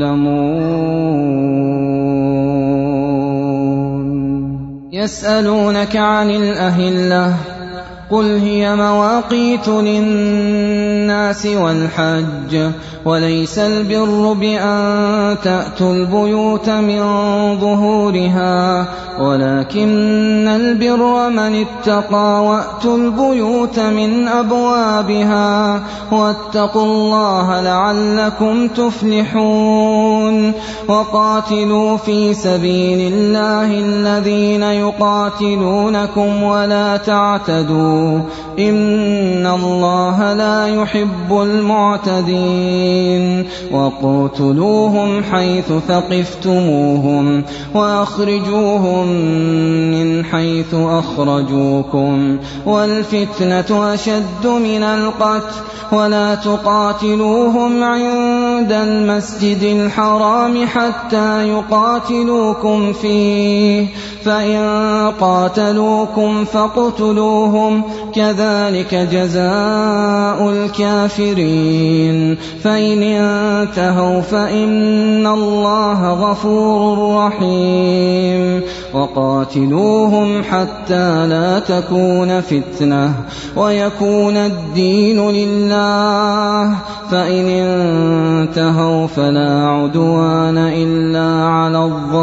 تعلمون يسألونك عن الأهلة قل هي مواقيت للناس والحج وليس البر بأن تأتوا البيوت من ظهورها ولكن البر من اتقى وأتوا البيوت من أبوابها واتقوا الله لعلكم تفلحون وقاتلوا في سبيل الله الذين يقاتلونكم ولا تعتدوا إن الله لا يحب المعتدين وقتلوهم حيث ثقفتموهم وأخرجوهم من حيث أخرجوكم والفتنة أشد من القتل ولا تقاتلوهم عند المسجد الحرام حتى يقاتلوكم فيه فإن قاتلوكم فاقتلوهم كذلك جزاء الكافرين فإن انتهوا فإن الله غفور رحيم وقاتلوهم حتى لا تكون فتنة ويكون الدين لله فإن انتهوا فلا عدوان إلا على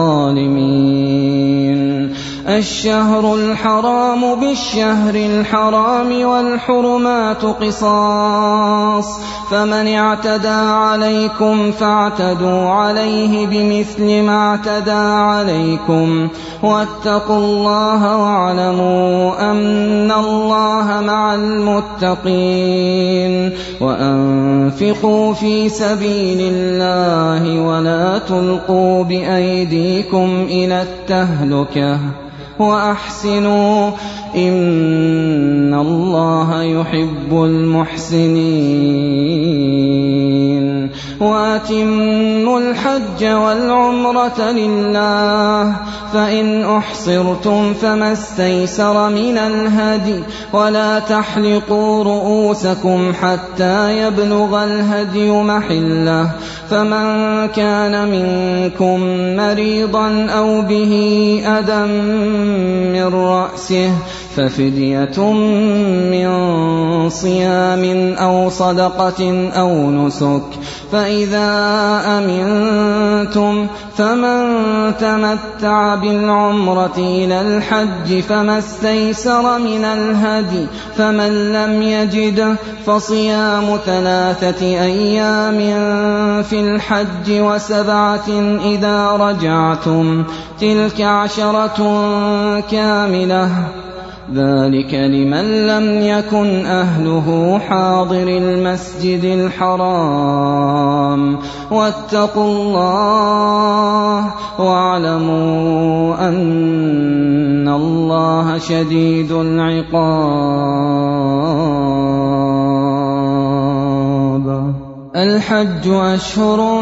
الظالمين الشهر الحرام بالشهر الحرام والحرمات قصاص فمن اعتدى عليكم فاعتدوا عليه بمثل ما اعتدى عليكم واتقوا الله واعلموا أن الله مع المتقين وأنفقوا في سبيل الله ولا تلقوا بأيديكم إلى التهلكة وأحسنوا إن الله يحب المحسنين وأتموا الحج والعمرة لله فإن أحصرتم فما استيسر من الهدي ولا تحلقوا رؤوسكم حتى يبلغ الهدي محله فمن كان منكم مريضا أو به أذى من رأسه ففدية من صيام أو صدقة أو نسك فإذا أمنتم فمن تمتع بالعمرة إلى الحج فما استيسر من الهدي فمن لم يجد فصيام ثلاثة أيام في الحج وسبعة إذا رجعتم تلك عشرة كاملة ذلك لمن لم يكن أهله حاضر المسجد الحرام واتقوا الله واعلموا أن الله شديد العقاب. الحج أشهر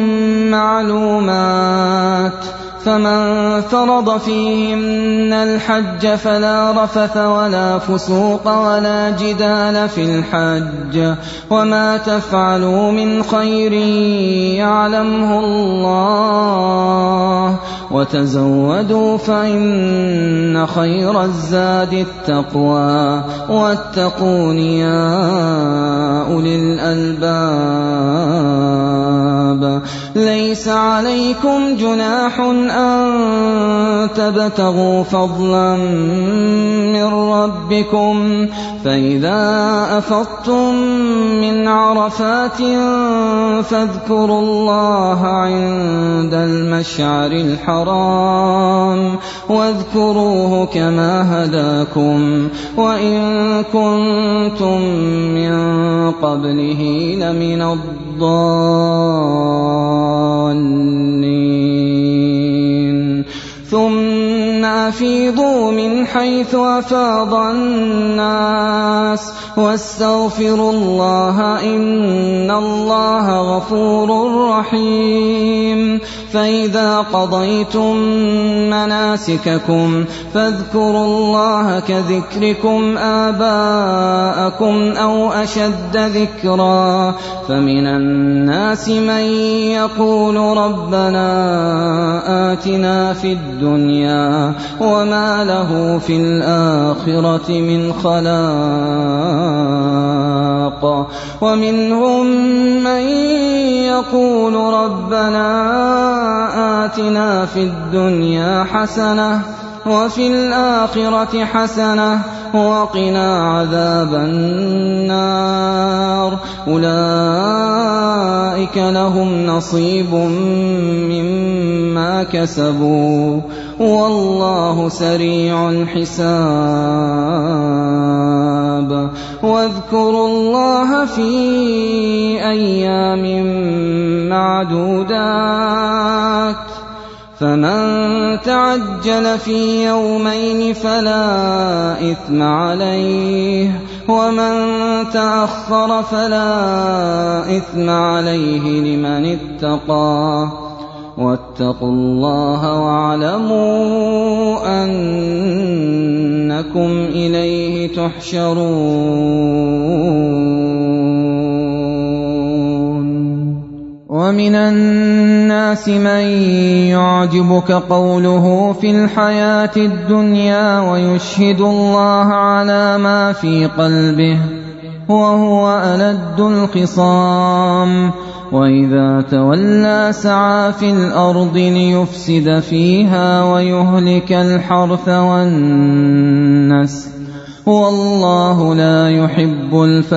معلومات، فمن فرض فيهن الحج فلا رفث ولا فسوق ولا جدال في الحج، وما تفعلوا من خير يعلمه الله، وتزودوا فإن خير الزاد التقوى، واتقون يا أولي الألباب. ليس عليكم جناح أن تبتغوا فضلا من ربكم، فإذا أفضتم من عرفات فاذكروا الله عند المشعر الحرام، واذكروه كما هداكم، وإن كنتم من قبله لمن الضالين. ثم أفيضوا من حيث أفاض الناس واستغفروا الله إن الله غفور رحيم. فإذا قضيتم مناسككم فاذكروا الله كذكركم آباءكم أو أشد ذكرا. فمن الناس من يقول ربنا آتنا في الدنيا وما له في الآخرة من خلاق، ومنهم من يقول ربنا آتنا في الدنيا حسنة وفي الآخرة حسنة وقنا عذاب النار. أولئك لهم نصيب مما كسبوا والله سريع الحساب. واذكروا الله في أيام معدودات، فمن تعجل في يومين فلا إثم عليه، ومن تأخر فلا إثم عليه لمن اتقى. واتقوا الله واعلموا أنكم إليه تحشرون. ومن الناس من يعجبك قوله في الحياة الدنيا ويشهد الله على ما في قلبه وهو ألد الخصام، وإذا تولى سعى في الأرض ليفسد فيها ويهلك الحرث والنسل والله لا يحب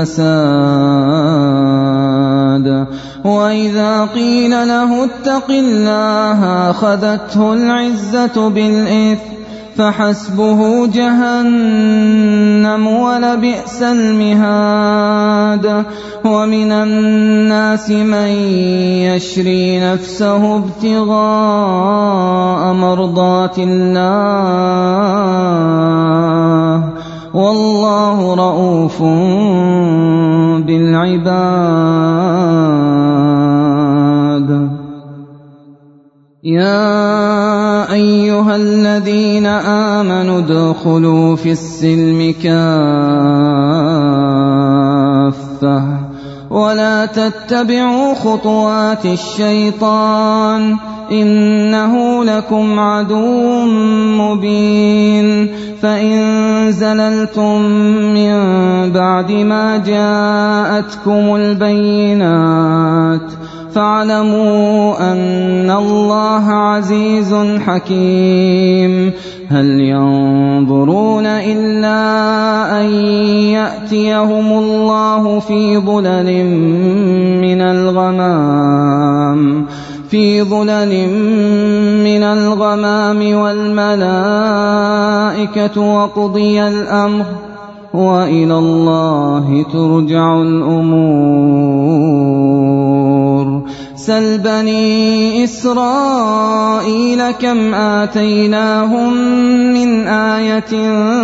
الفساد. وإذا قيل له اتق الله أخذته العزة بالإثم فحسبه جهنم ولبئس المهاد. ومن الناس من يشري نفسه ابتغاء مرضات الله والله رؤوف بالعباد. يا أيها الذين آمنوا ادخلوا في السلم كافة ولا تتبعوا خطوات الشيطان إنه لكم عدو مبين. فإن زللتم من بعد ما جاءتكم البينات فاعلموا أن الله عزيز حكيم. هل ينظرون إلا أن يأتيهم الله في ظلل من الغمام في ظلل من الغمام والملائكة وقضي الأمر وإلى الله ترجع الأمور. سل بني إسرائيل كم آتيناهم من آية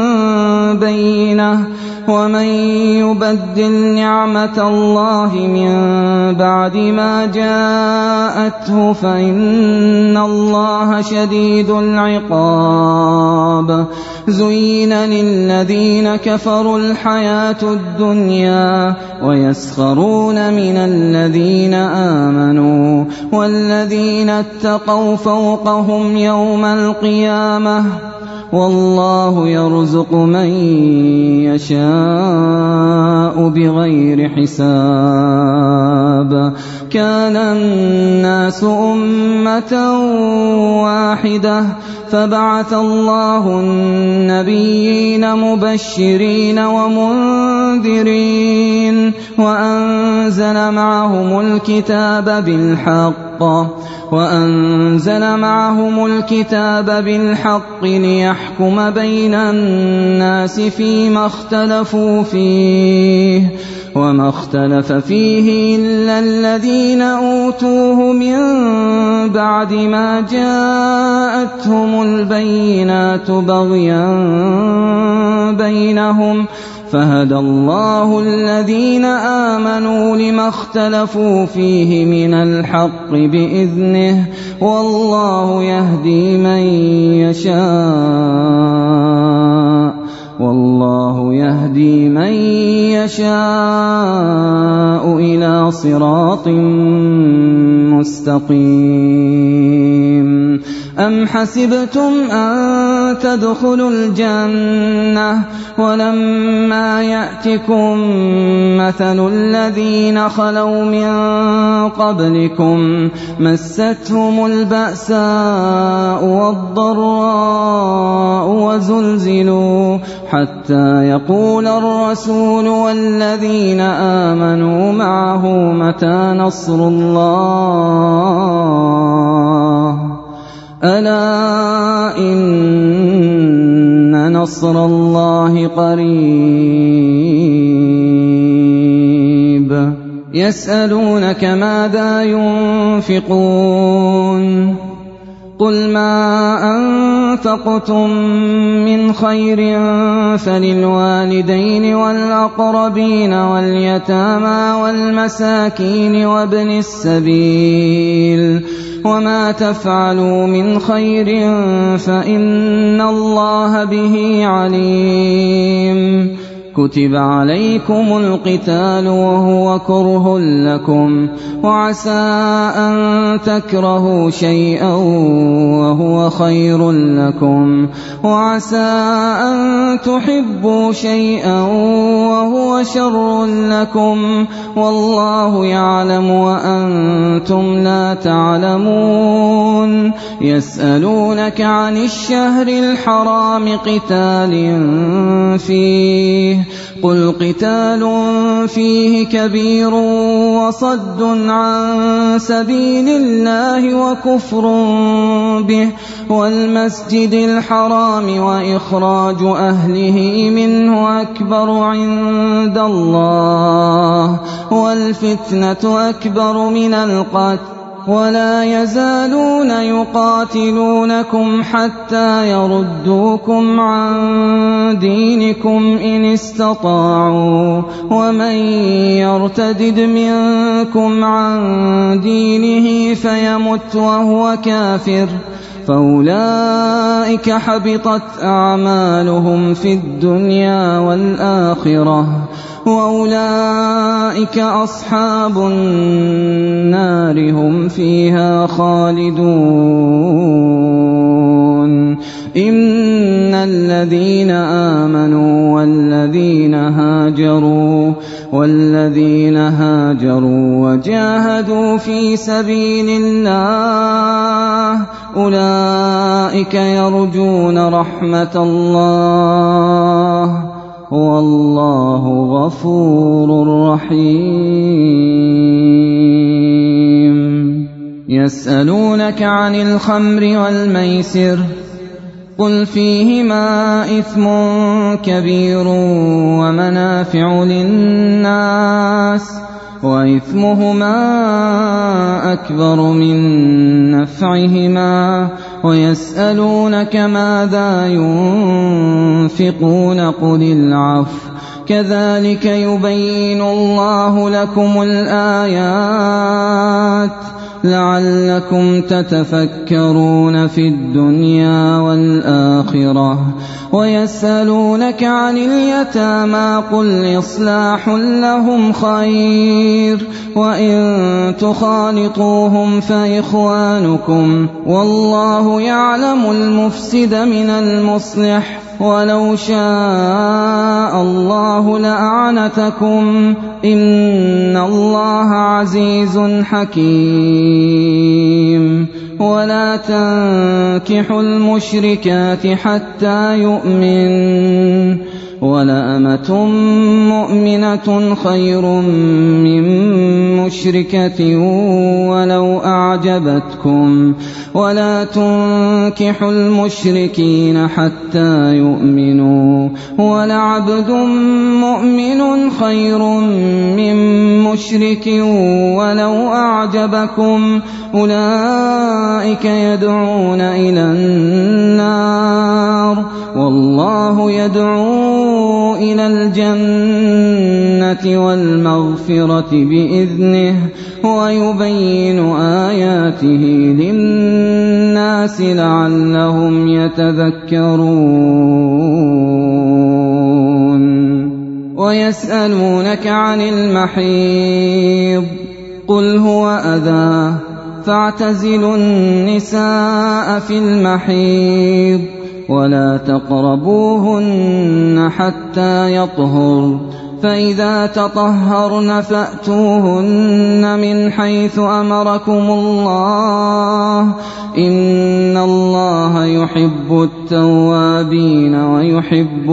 بينة ومن يبدل نعمة الله من بعد ما جاءته فإن الله شديد العقاب زين للذين كفروا الحياة الدنيا ويسخرون من الذين آمنوا والذين اتقوا فوقهم يوم القيامة والله يرزق من يشاء بغير حساب كان الناس أمة واحدة فبعث الله النبيين مبشرين ومنذرين وأنزل معهم الكتاب بالحق وأنزل معهم الكتاب بالحق ليحكم بين الناس فيما اختلفوا فيه وما اختلف فيه إلا الذين أوتوه من بعد ما جاءتهم البينات بغيا بينهم فهدى الله الذين آمنوا لما اختلفوا فيه من الحق بإذنه والله يهدي من يشاء والله يهدي من يشاء إلى صراط مستقيم أم حسبتم أن تدخلوا الجنة ولما يأتكم مثل الذين خلوا من قبلكم مستهم البأساء والضراء وزلزلوا حتى يقول الرسول والذين آمنوا معه متى نصر الله ألا إن نصر الله قريب يسألونك ماذا ينفقون قل ما أنفقتم من خير فللوالدين والأقربين واليتامى والمساكين وابن السبيل وما تفعلوا من خير فإن الله به عليم كتب عليكم القتال وهو كره لكم وعسى أن تكرهوا شيئا وهو خير لكم وعسى أن تحبوا شيئا وهو شر لكم والله يعلم وأنتم لا تعلمون يسألونك عن الشهر الحرام قتال فيه قل قتال فيه كبير وصد عن سبيل الله وكفر به والمسجد الحرام وإخراج أهله منه أكبر عند الله والفتنة أكبر من القتل ولا يزالون يقاتلونكم حتى يردوكم عن دينكم إن استطاعوا ومن يرتدد منكم عن دينه فيمت وهو كافر فأولئك حبطت أعمالهم في الدنيا والآخرة وأولئك أصحاب النار هم فيها خالدون إن الذين آمنوا والذين هاجروا والذين هاجروا وجاهدوا في سبيل الله أولئك يرجون رحمة الله والله غفور رحيم يسألونك عن الخمر والميسر قل فيهما إثم كبير ومنافع للناس وإثمهما أكبر من نفعهما ويسألونك ماذا ينفقون قل العفو كذلك يبين الله لكم الآيات لعلكم تتفكرون في الدنيا والآخرة ويسألونك عن اليتامى قل إصلاح لهم خير وإن تخالطوهم فإخوانكم والله يعلم المفسد من المصلح ولو شاء الله لأعنتكم إن الله عزيز حكيم ولا تنكحوا المشركات حتى يؤمن ولأمة مؤمنة خير من مشركة ولو أعجبتكم ولا تنكحوا المشركين حتى يؤمنوا ولعبد مؤمن خير من مشرك ولو أعجبكم أولئك يدعون إلى النار والله يدعو إلى الجنة والمغفرة بإذنه ويبين آياته للناس لعلهم يتذكرون ويسألونك عن المحيض قل هو أذى فاعتزلوا النساء في المحيض ولا تقربوهن حتى يطهر فإذا تطهرن فأتوهن من حيث أمركم الله إن الله يحب التوابين ويحب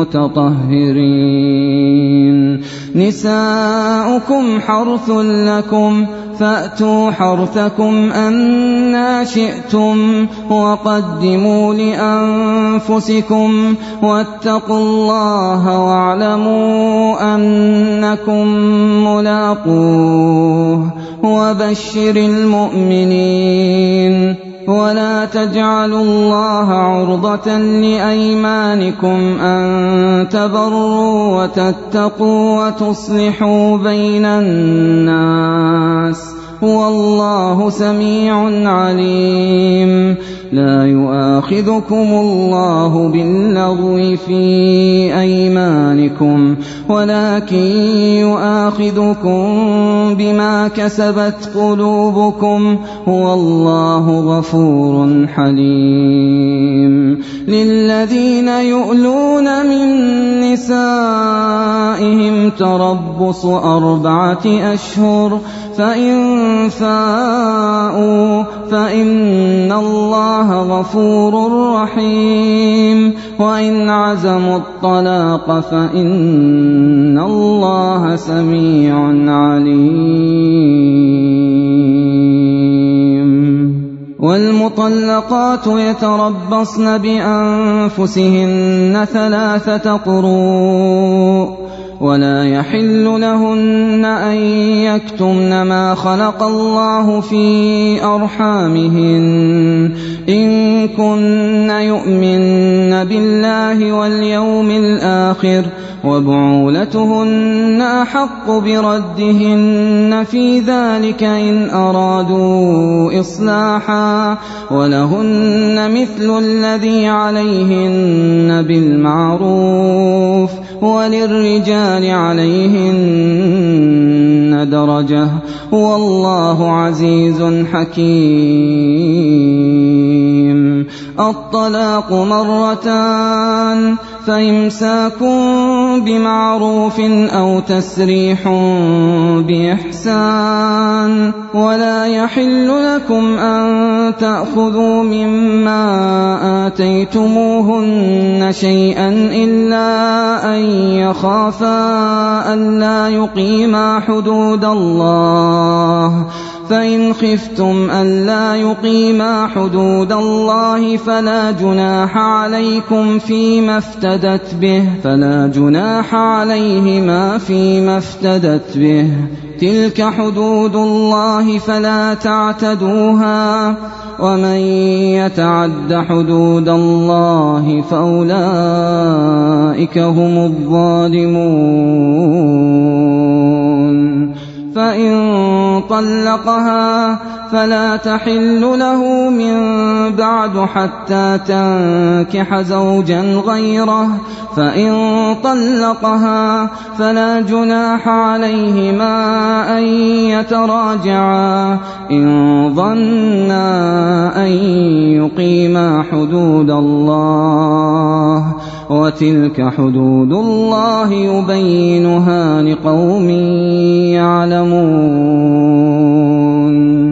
المتطهرين نساؤكم حرث لكم فأتوا حرثكم أنى شئتم وقدموا لأنفسكم واتقوا الله واعلموا أنكم ملاقوه وبشر المؤمنين ولا تجعلوا الله عرضة لأيمانكم أن تبروا وتتقوا وتصلحوا بين الناس والله سميع عليم لا يؤاخذكم الله باللغو في أيمانكم ولكن يؤاخذكم بما كسبت قلوبكم والله غفور حليم للذين يؤلون من نسائهم تربص أربعة أشهر فإن فاءوا فإن الله غفور رحيم وإن عزموا الطلاق فإن الله سميع عليم والمطلقات يتربصن بأنفسهن ثلاثة قروء ولا يحل لهن أن يكتمن ما خلق الله في أرحامهن إن كن يؤمن بالله واليوم الآخر وبعولتهن أحق بردهن في ذلك إن أرادوا إصلاحا ولهن مثل الذي عليهن بالمعروف وللرجال عليهن درجة والله عزيز حكيم الطلاق مرتان فإمساك بمعروف أو تسريح بإحسان ولا يحل لكم أن تأخذوا مما آتيتموهن شيئا إلا أن يخافا ألا يقيما حدود الله فإن خفتم ألا يقيما حدود الله فلا جناح عليكم فيما افتدت به فلا جناح عليهما فيما افتدت به تلك حدود الله فلا تعتدوها ومن يتعد حدود الله فأولئك هم الظالمون. فإن طلقها فلا تحل له من بعد حتى تنكح زوجا غيره، فإن طلقها فلا جناح عليهما أن يتراجعا إن ظنا أن يقيما حدود الله، وتلك حدود الله يبينها لقوم يعلمون.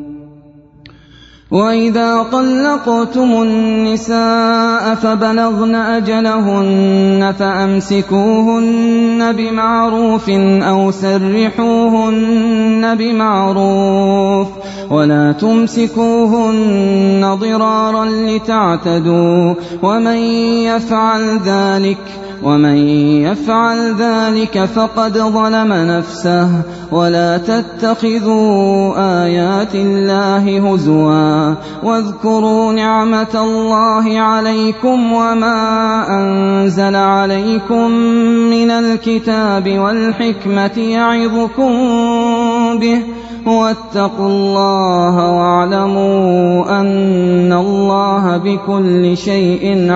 وإذا طلقتم النساء فبلغن أجلهن فأمسكوهن بمعروف أو سرحوهن بمعروف، ولا تمسكوهن ضرارا لتعتدوا، ومن يفعل ذلك ومن يفعل ذلك فقد ظلم نفسه. ولا تتخذوا آيات الله هزوا، واذكروا نعمة الله عليكم وما أنزل عليكم من الكتاب والحكمة يعظكم به، واتقوا الله واعلموا أن الله بكل شيء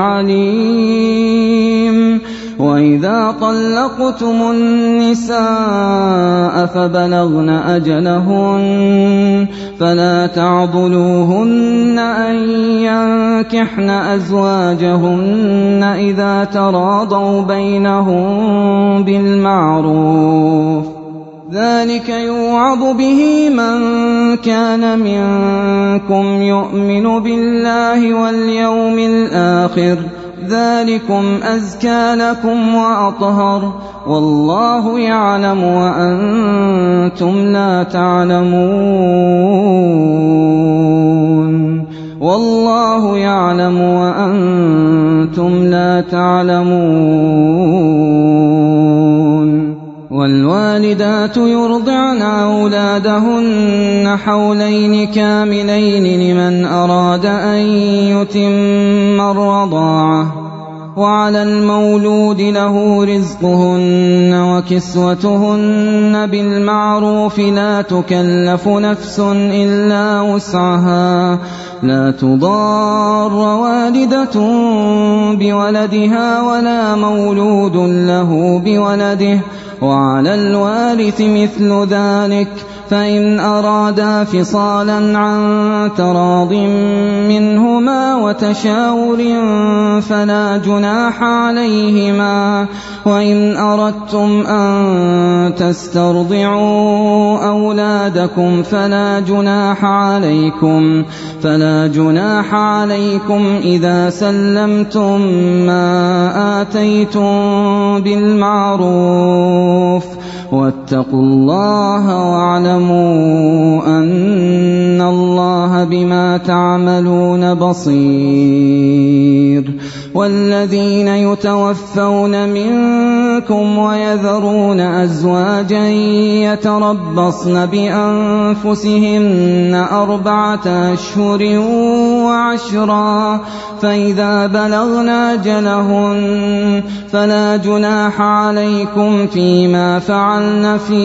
عليم. وإذا طلقتم النساء فبلغن أجلهن فلا تعضلوهن أن ينكحن أزواجهن إذا تراضوا بينهم بالمعروف، ذلك يوعظ به من كان منكم يؤمن بالله واليوم الآخر، ذلكم أزكى لكم وأطهر، والله يعلم وأنتم لا تعلمون. والله يعلم وأنتم لا تعلمون. والوالدات يرضعن أولادهن حولين كاملين لمن أراد أن يتم الرضاعة، وعلى المولود له رزقهن وكسوتهن بالمعروف، لا تكلف نفس إلا وسعها، لا تضار والدة بولدها ولا مولود له بولده، وعلى الوارث مثل ذلك، فإن أرادا فصالا عن تراض منهما وتشاور فلا جناح عليهما. وإن أردتم أن تسترضعوا أولادكم فلا جناح عليكم فلا جناح عليكم إذا سلمتم ما آتيتم بالمعروف، واتقوا الله واعلموا أن الله بما تعملون بصير. والذين يتوفون منكم ويذرون أزواجا يتربصن بأنفسهن أربعة أشهر وعشرا، فإذا بلغن أجلهن فلا جناح عليكم فيما فعلن في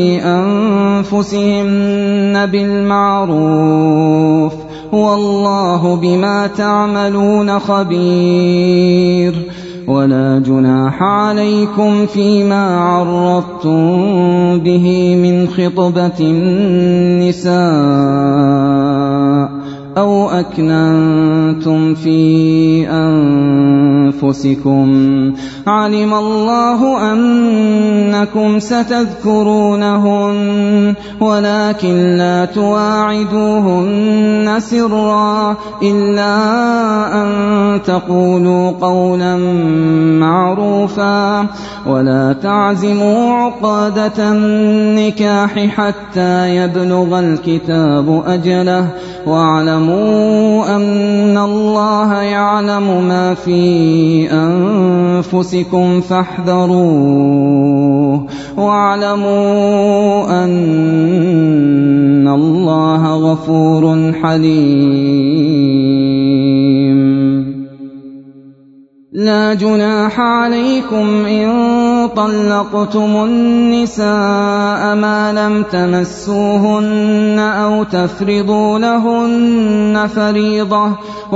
أنفسهن بالمعروف، والله بما تعملون خبير. ولا جناح عليكم فيما عرضتم به من خطبة النساء أو أكننتم في أنفسكم، علم الله أنكم ستذكرونهن ولكن لا تواعدوهن سرا إلا أن تقولوا قولا معروفا، ولا تعزموا عقدة النكاح حتى يبلغ الكتاب أجله، واعلموا أن الله يعلم ما في أنفسكم فاحذروه. فاعتروه واعلموا أن الله غفور حليم. لا جناح عليكم إن طلقتم النساء ما لم تمسوهن أو تفرضوا لهن فريضة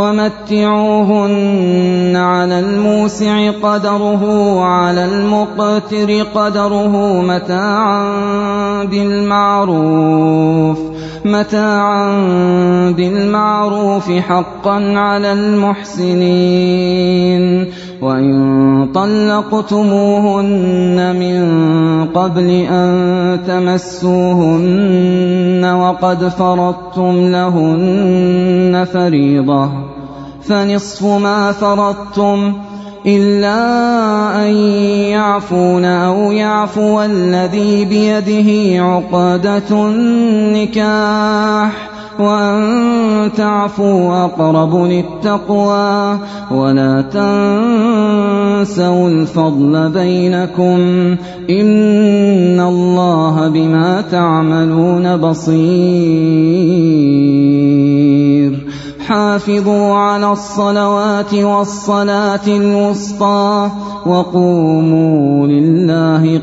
ومتعوهن على الموسع قدره وعلى المقتر قدره متاعا بالمعروف متاعا بالمعروف حقا على المحسنين. وإن طلقتموهن من قبل أن تمسوهن وقد فرضتم لهن فريضة فنصف ما فرضتم إلا أن يعفون أو يعفو الذي بيده عقدة النكاح وأن تعفوا أقرب للتقوى ولا تنسوا الفضل بينكم إن الله بما تعملون بصير. حافظوا على الصلوات والصلاة الوسطى وقوموا لله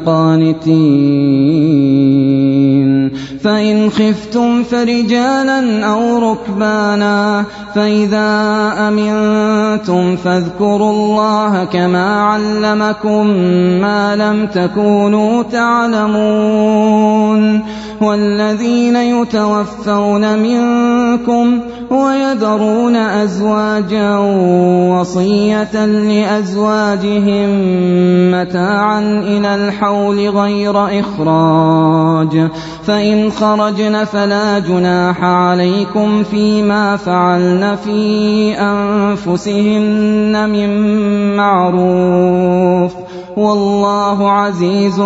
قانتين. فإن خفتم فرجالا أو ركبانا فإذا أمنتم فاذكروا الله كما علمكم ما لم تكونوا تعلمون. والذين يتوفون منكم ويذرون أزواجا وصية لأزواجهم متاعا إلى الحول غير إخراج فإن خرجن فلا جناح عليكم فيما فعلن في أنفسهن من معروف والله عزيز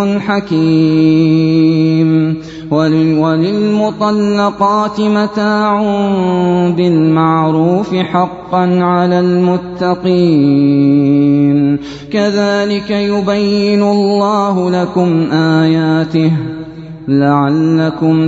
حكيم. وللمطلقات متاع بالمعروف حقا على المتقين. كذلك يبين الله لكم آياته لعلكم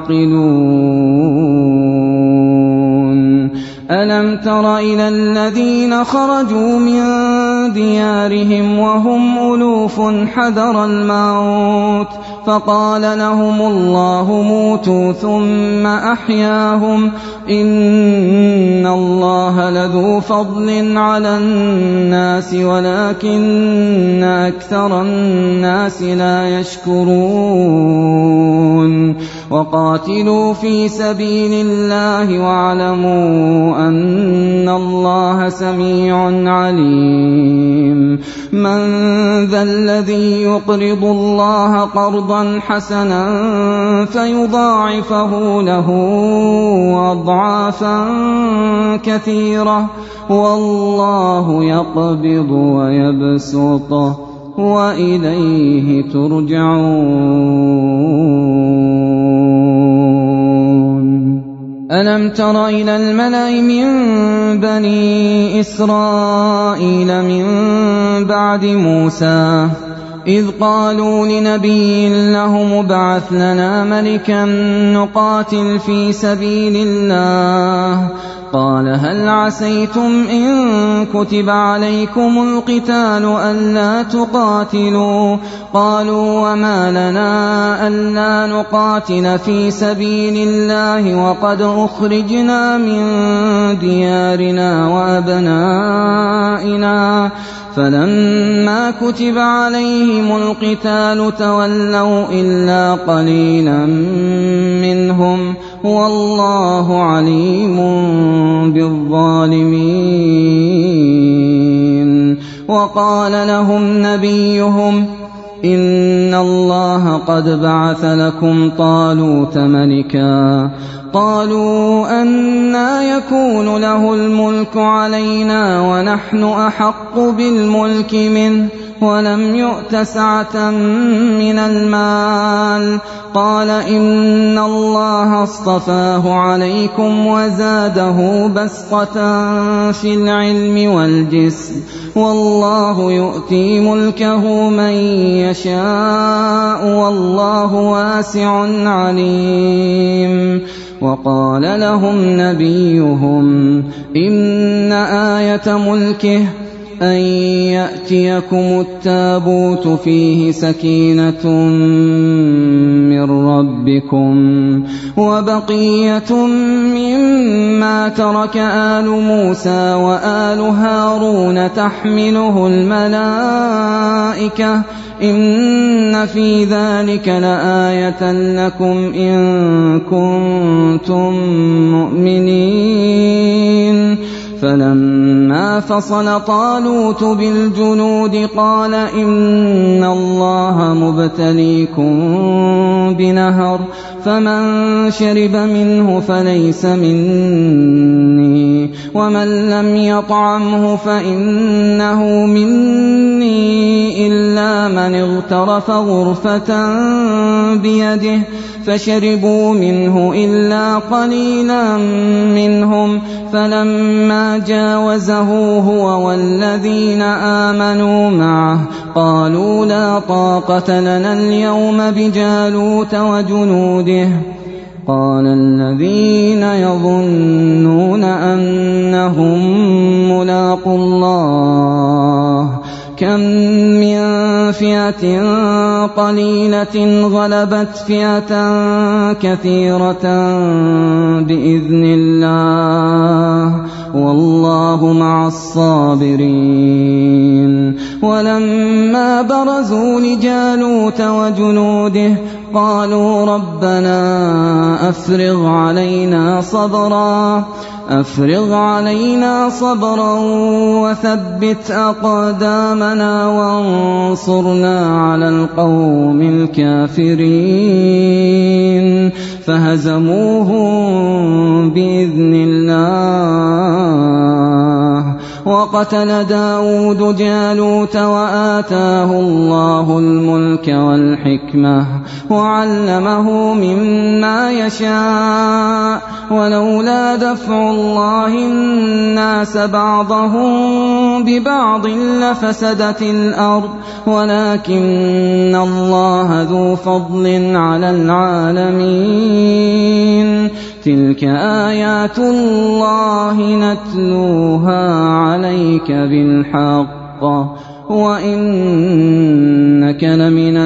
تعقلون. ألم تر إلى الذين خرجوا من ديارهم وهم ألوف حذر الموت فقال لهم الله موتوا ثم أحياهم إن الله لذو فضل على الناس ولكن أكثر الناس لا يشكرون. وقاتلوا في سبيل الله واعلموا أن الله سميع عليم. من ذا الذي يقرض الله قرضا حسنا فيضاعفه له أضعافا كثيرة والله يقبض ويبسط وإليه ترجعون. ألم تر إلى الملأ من بني إسرائيل من بعد موسى إذ قالوا لنبي له ابعث لنا ملكا نقاتل في سبيل الله قال هل عسيتم إن كتب عليكم القتال ألا تقاتلوا قالوا وما لنا ألا نقاتل في سبيل الله وقد أخرجنا من ديارنا وأبنائنا فلما كتب عليهم القتال تولوا إلا قليلا منهم والله عليم بالظالمين. وقال لهم نبيهم إن الله قد بعث لكم طالوت ملكا قالوا أنى يكون له الملك علينا ونحن أحق بالملك منه ولم يؤت سعة من المال. قال إن الله اصطفاه عليكم وزاده بسطة في العلم والجسم، والله يؤتي ملكه من يشاء والله واسع عليم. وقال لهم نبيهم إن آية ملكه أن يأتيكم التابوت فيه سكينة من ربكم وبقية مما ترك آل موسى وآل هارون تحمله الملائكة إن في ذلك لآية لكم إن كنتم مؤمنين. فلما فصل طالوت بالجنود قال إن الله مبتليكم بنهر فمن شرب منه فليس مني ومن لم يطعمه فإنه مني إلا من اغترف غرفة بيده فشربوا منه إلا قليلا منهم. فلما جاوزه هو والذين آمنوا معه قالوا لا طاقة لنا اليوم بجالوت وجنوده. قال الذين يظنون أنهم ملاقو الله كم من فئة قليلة غلبت فئة كثيرة بإذن الله والله مع الصابرين. ولما برزوا لجالوت وجنوده قالوا ربنا أفرغ علينا صبرا أفرغ علينا صبرا وثبت أقدامنا وانصرنا على القوم الكافرين. فهزموهم بإذن الله. وقتل داود جالوت وآتاه الله الملك والحكمة وعلمه مما يشاء ولولا دفع الله الناس بعضهم ببعض لفسدت الأرض ولكن الله ذو فضل على العالمين. تلك آيات الله نتلوها عليك بالحق وإنك لمن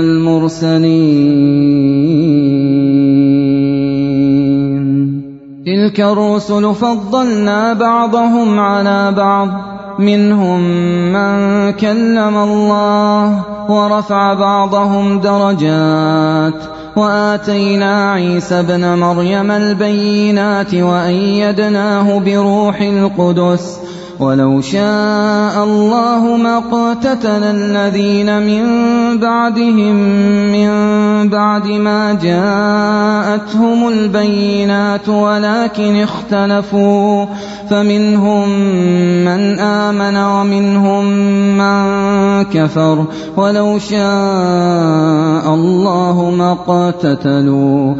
المرسلين. تلك الرسل فضلنا بعضهم على بعض منهم من كلم الله ورفع بعضهم درجات وآتينا عيسى ابن مريم البينات وأيدناه بروح القدس ولو شاء الله ما اقتتل الذين من بعدهم من بعد ما جاءتهم البينات ولكن اختلفوا فمنهم من آمن ومنهم من كفر ولو شاء الله ما اقتتلوا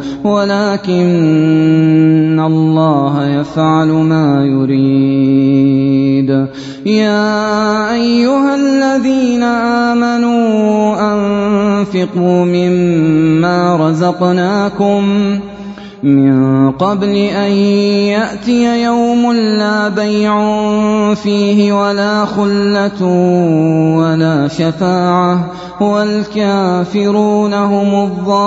ولكن الله يفعل ما يريد. يا أيها الذين آمنوا أنفقوا مما رزقناكم من قبل أن يأتي يوم لا بيع فيه ولا خلة ولا شفاعة والكافرون هم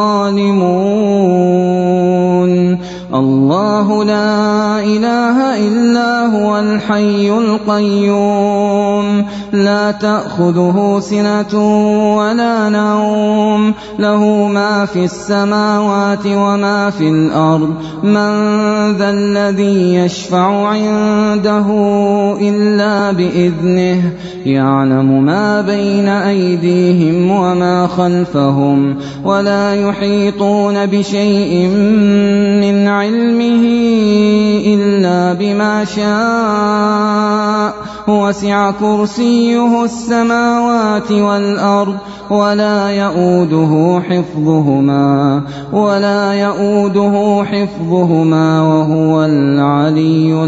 الظالمون. الله لا إله إلا هو الحي القيوم لا تأخذه سنة ولا نوم له ما في السماوات وما في الأرض من ذا الذي يشفع عنده إلا بإذنه يعلم ما بين أيديهم وما خلفهم ولا يحيطون بشيء من علمه إلا بما شاء وسع كرسيه السماوات والأرض ولا يؤوده حفظهما ولا يؤوده حفظهما وهو العلي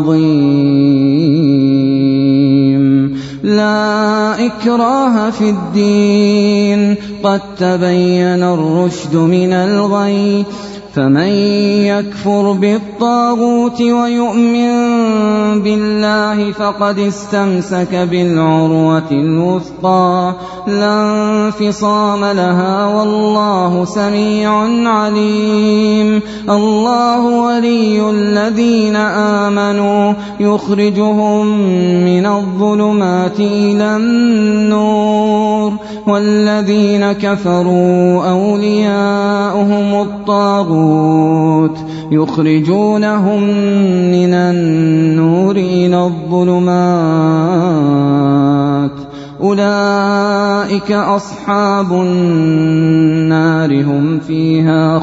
العظيم. لا إكراه في الدين قد تبين الرشد من الغي، فمن يكفر بالطاغوت ويؤمن بالله فقد استمسك بالعروة الوثقى لا انفصام لها والله سميع عليم. الله ولي الذين آمنوا يخرجهم من الظلمات إلى النور، والذين كفروا أولياؤهم الطاغوت يخرجونهم من النور إلى الظلمات، أولئك أصحاب النار هم فيها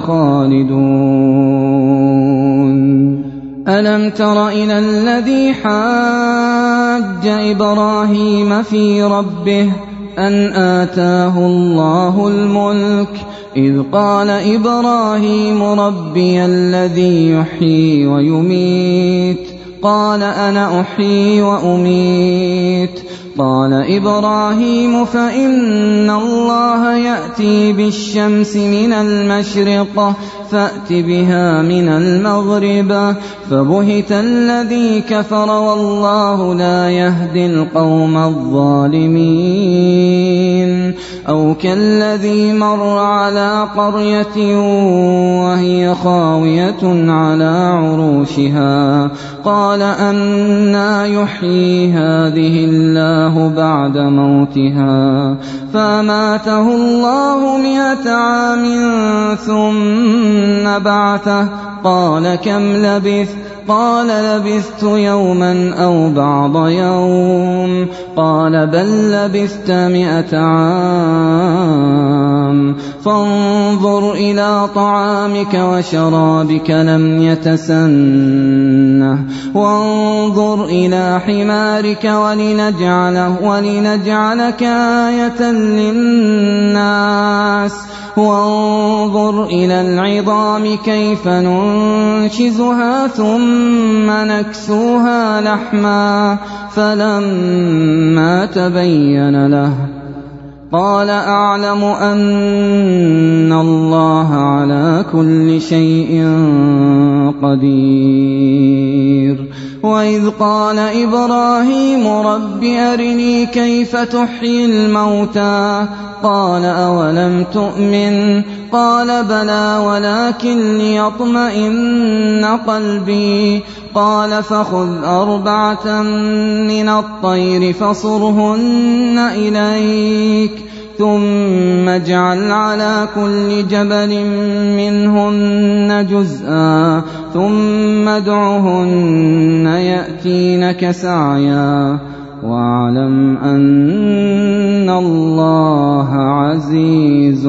خالدون. ألم تر إلى الذي حاج إبراهيم في ربه أن آتاه الله الملك إذ قال إبراهيم ربي الذي يحيي ويميت قال أنا أحيي وأميت. قال إبراهيم فإن الله يأتي بالشمس من المشرق فأت بها من المغرب، فبهت الذي كفر والله لا يهدي القوم الظالمين. أو كالذي مر على قرية وهي خاوية على عروشها قال أنى يحيي هذه الله بعد موتها، فأماته الله مئة عام ثم بعثه قال كم لبثت؟ قال لبثت يوما أو بعض يوم. قال بل لبثت مئة عام. فانظر إلى طعامك وشرابك لم يتسنه، وانظر إلى حمارك ولنجعله ولنجعلك آية للناس، وانظر إلى العظام كيف ننشزها ثم نكسوها لحما، فلما تبين له قال أعلم أن الله على كل شيء قدير. وإذ قال إبراهيم رب أرني كيف تحيي الموتى قال أولم تؤمن؟ قال بلى ولكن ليطمئن قلبي. قال فخذ أربعة من الطير فصرهن إليك ثم اجعل على كل جبل منهن جزءا ثم ادعهن يأتينك سعيا، واعلم أن الله عزيز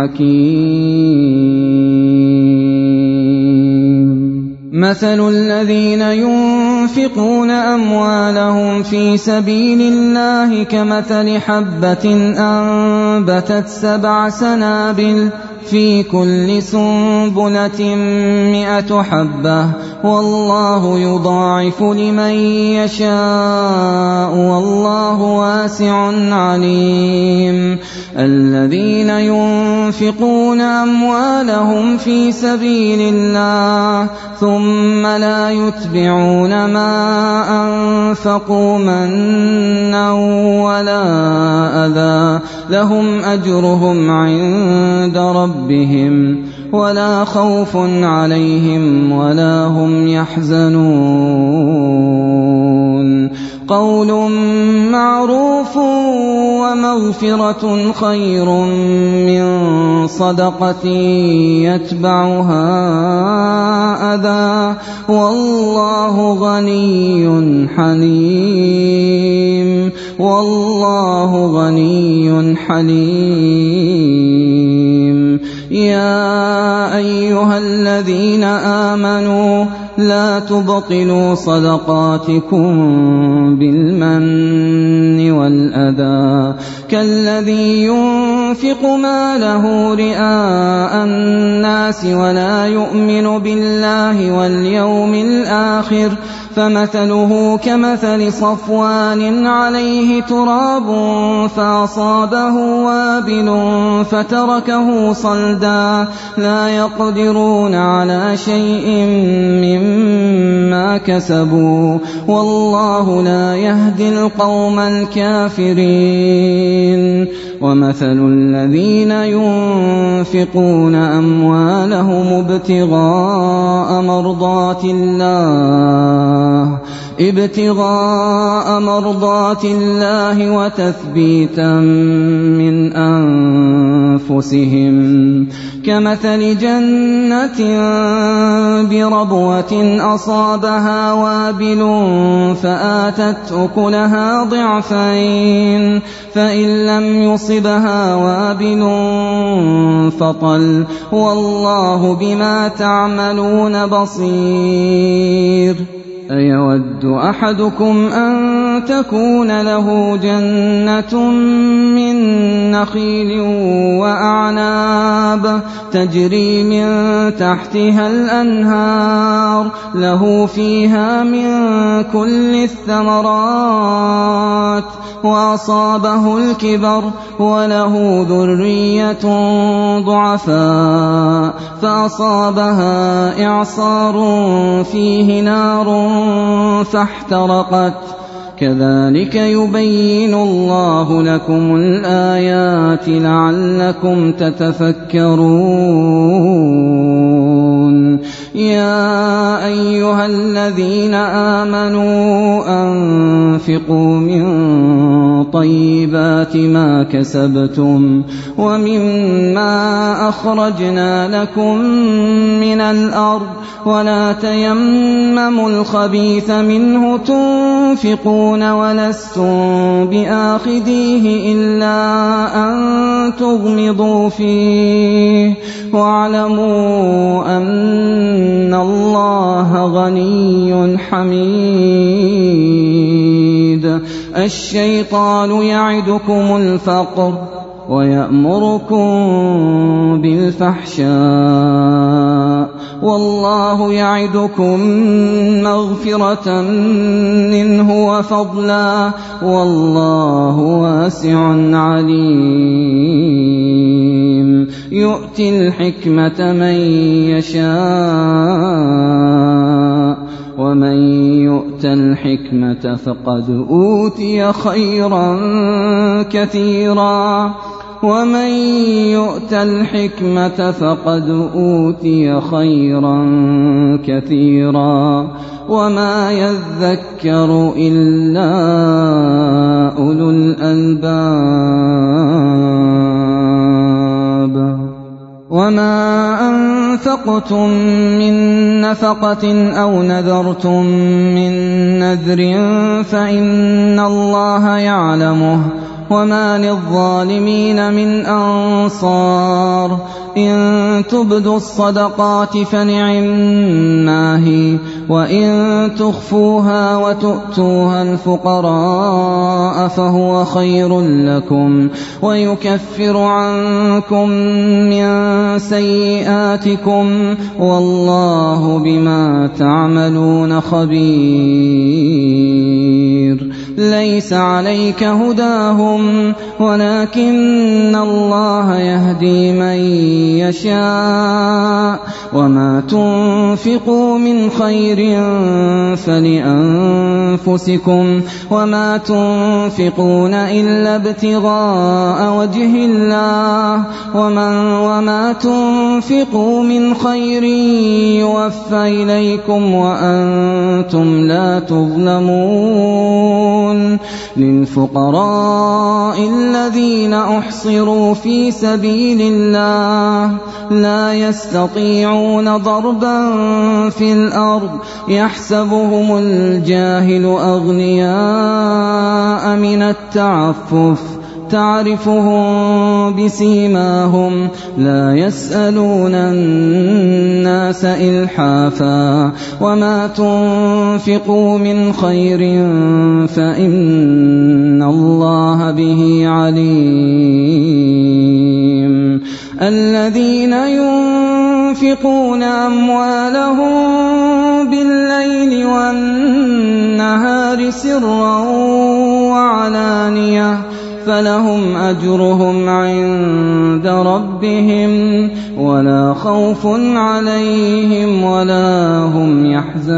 حكيم. مثل الذين ينفقون أموالهم في سبيل الله كمثل حبة أنبتت سبع سنابل في كل سنبلة مئة حبة والله يضاعف لمن يشاء والله واسع عليم. الذين ينفقون أموالهم في سبيل الله ثم لا يتبعون ما أنفقوا منا ولا أذى لهم أجرهم عند ربهم ولا خوف عليهم ولا هم يحزنون. قول معروف ومغفرة خير من صدقة يتبعها أذى والله غني حليم والله غني حليم. يا أيها الذين آمنوا لا تبطلوا صدقاتكم بالمن والأذى كالذي ينفق ماله رئاء الناس ولا يؤمن بالله واليوم الآخر فمثله كمثل صفوان عليه تراب فأصابه وابل فتركه صلدا لا يقدرون على شيء مما كسبوا والله لا يهدي القوم الكافرين ومثل الذين ينفقون أموالهم ابتغاء مرضات الله ابتغاء مرضات الله وتثبيتا من أنفسهم كمثل جنة بربوة أصابها وابل فآتت أكلها ضعفين فإن لم يصبها وابل فطل والله بما تعملون بصير أيود أحدكم أن تكون له جنة من نخيل وأعناب تجري من تحتها الأنهار له فيها من كل الثمرات وأصابه الكبر وله ذرية ضعفاء فأصابها إعصار فيه نار فاحترقت كذلك يبين الله لكم الآيات لعلكم تتفكرون يا أيها الذين آمنوا أنفقوا من طيبات ما كسبتم ومما أخرجنا لكم من الأرض ولا تيمموا الخبيث منه تنفقون ولستم بآخذيه إلا أن تغمضوا فيه واعلموا أن الله غني حميد الشيطان يعدكم الفقر ويأمركم بالفحشاء والله يعدكم مغفرة منه وفضلا والله واسع عليم يؤتي الحكمة من يشاء ومن يؤت الحكمة فقد أوتي خيرا كثيرا ومن يؤت الحكمة فقد أوتي خيرا كثيرا وما يذكر إلا أولو الألباب وما أنفقتم من نفقة أو نذرتم من نذر فإن الله يعلمه وما للظالمين من أنصار إن تبدوا الصدقات فنعما هي وإن تخفوها وتؤتوها الفقراء فهو خير لكم ويكفر عنكم من سيئاتكم والله بما تعملون خبير ليس عليك هداهم ولكن الله يهدي من يشاء وما تنفقوا من خير فلأنفسكم وما تنفقون إلا ابتغاء وجه الله ومن وما تنفقوا من خير يوفى إليكم وأنتم لا تظلمون للفقراء الذين أحصروا في سبيل الله لا يستطيعون ضربا في الأرض يحسبهم الجاهل أغنياء من التعفف تعرفهم بسيماهم لا يسألون الناس إلحافا وما تنفقوا من خير فإن الله به عليم. الذين ينفقون أموالهم بالليل والنهار سرا وعلانية فلهم أجرهم عند ربهم ولا خوف عليهم ولا هم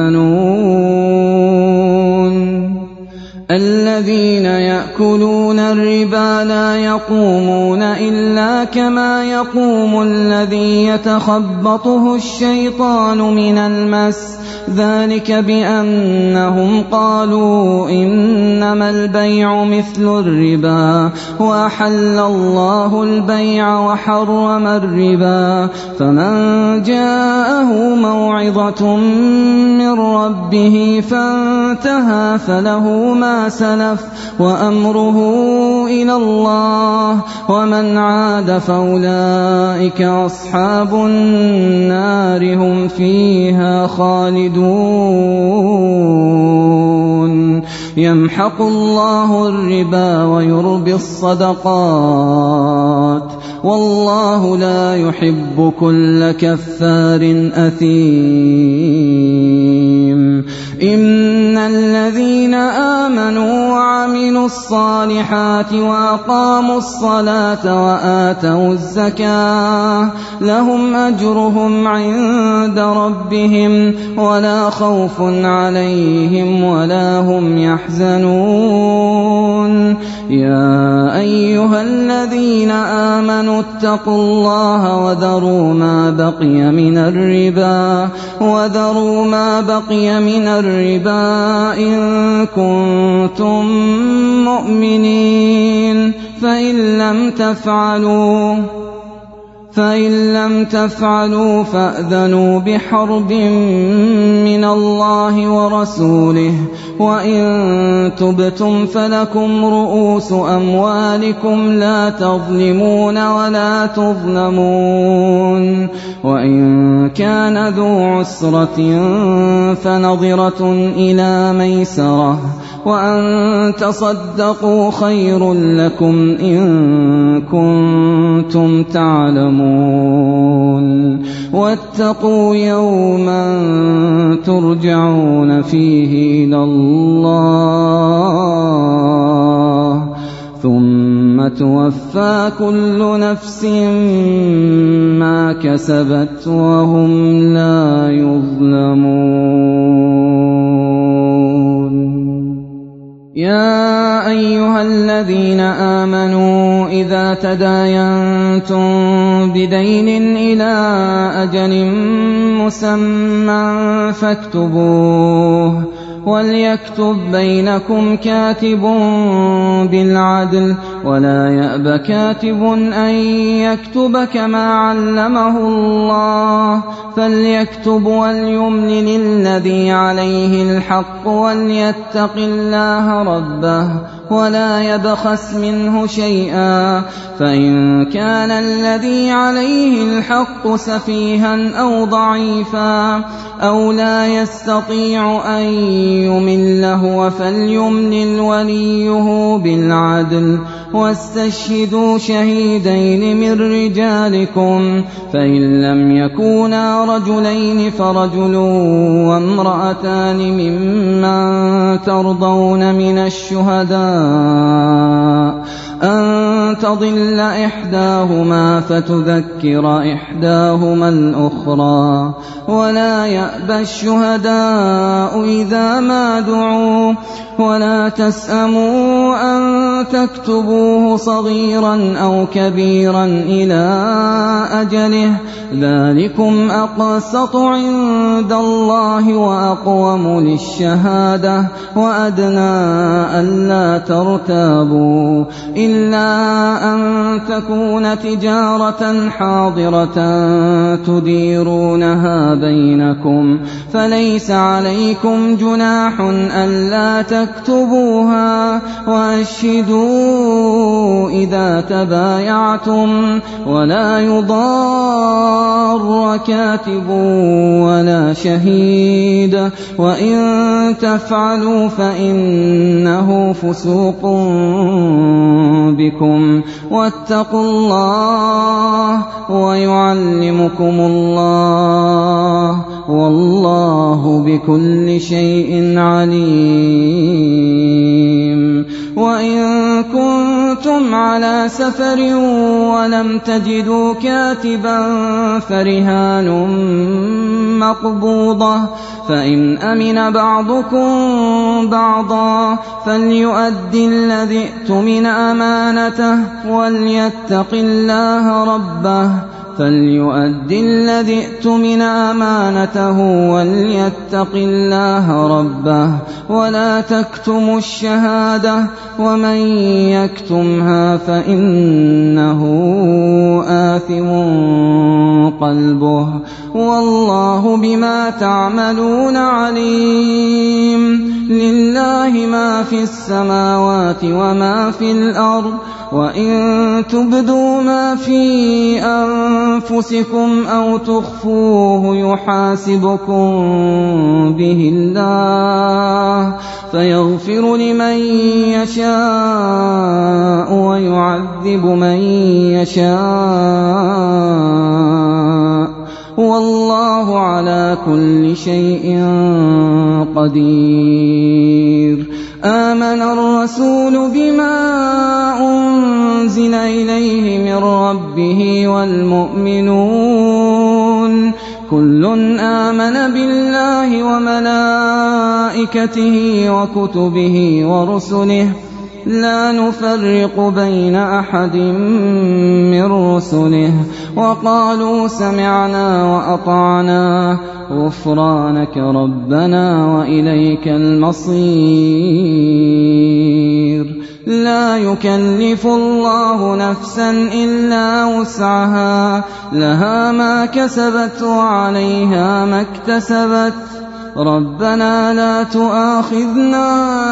يحزنون. الذين يأكلون الربا لا يقومون إلا كما يقوم الذي يتخبطه الشيطان من المس ذلك بأنهم قالوا إنما البيع مثل الربا وأحل الله البيع وحرم الربا فمن جاءه موعظة من ربه فانتهى فله ما سلف وأمره إلى الله ومن عاد فأولئك أصحاب النار هم فيها خالدون. يمحق الله الربا ويربي الصدقات والله لا يحب كل كفار أثيم. إن الذين آمنوا وعملوا الصالحات وأقاموا الصلاة وآتوا الزكاة لهم أجرهم عند ربهم ولا خوف عليهم ولا هم يحزنون. يا أيها الذين آمنوا اتقوا الله وذروا ما بقي من الربا وذروا ما بقي من الربا إن كنتم مؤمنين فإن لم تفعلوا فإن لم تفعلوا فأذنوا بحرب من الله ورسوله وإن تبتم فلكم رؤوس أموالكم لا تظلمون ولا تظلمون. وإن كان ذو عسرة فنظرة إلى ميسرة وأن تصدقوا خير لكم إن كنتم تعلمون. واتقوا يوما ترجعون فيه إلى الله ثم توفى كل نفس ما كسبت وهم لا يظلمون. يا أيها الذين آمنوا إذا تداينتم بدين إلى أجل مسمى فاكتبوه وليكتب بينكم كاتب بالعدل ولا يأب كاتب أن يكتب كما علمه الله فليكتب وليملل الذي عليه الحق وليتق الله ربه ولا يبخس منه شيئا فإن كان الذي عليه الحق سفيها أو ضعيفا أو لا يستطيع أن يمل هو فليملل وليه بالعدل واستشهدوا شهيدين من رجالكم فإن لم يكونا رجلين فرجل وامرأتان ممن ترضون من الشهداء أن تضل إحداهما فتذكر إحداهما الأخرى ولا يأبى الشهداء إذا ما دعوا ولا تسأموا أن تكتبوه صغيرا أو كبيرا إلى أجله ذلكم أقسط عند الله وأقوم للشهادة وأدنى ألا ترتابوا إلا أن تكون تجارة حاضرة تديرونها بينكم فليس عليكم جناح ألا تكتبوها وأشهدوا إذا تبايعتم ولا يضار كاتب ولا شهيد وإن تفعلوا فإنه فسوق بكم واتقوا الله ويعلمكم الله والله بكل شيء عليم. وإن كنتم على سفر ولم تجدوا كاتبا فرهان مقبوضة فإن أمن بعضكم بعضا فليؤد الذي ائتمن أمانته وليتق الله ربه فليؤد الذي ائتمن أمانته وليتق الله ربه ولا تكتموا الشهادة ومن يكتمها فإنه آثم قلبه والله بما تعملون عليم. لله ما في السماوات وما في الأرض وإن تبدوا ما في أنفسكم أو تخفوه يحاسبكم به الله فيغفر لمن يشاء ويعذب من يشاء والله على كل شيء قدير. آمن الرسول بما أنزل إليه من ربه والمؤمنون كل آمن بالله وملائكته وكتبه ورسله لا نفرق بين أحد من رسله وقالوا سمعنا وأطعنا غفرانك ربنا وإليك المصير. لا يكلف الله نفسا إلا وسعها لها ما كسبت وعليها ما اكتسبت ربنا لا تؤاخذنا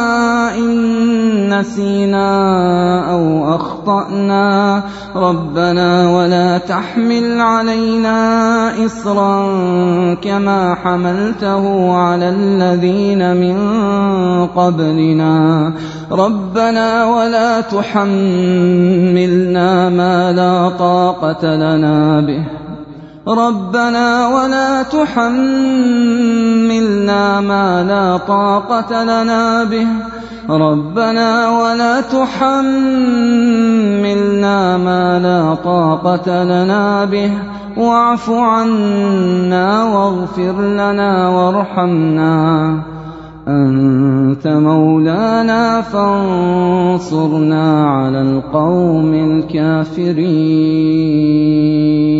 إن نسينا أو أخطأنا ربنا ولا تحمل علينا إصرا كما حملته على الذين من قبلنا ربنا ولا تحملنا ما لا طاقة لنا به ربنا ولا تحملنا ما لا طاقة لنا به ربنا ولا تحملنا ما لا طاقة لنا به واعف عنا واغفر لنا وارحمنا أنت مولانا فانصرنا على القوم الكافرين.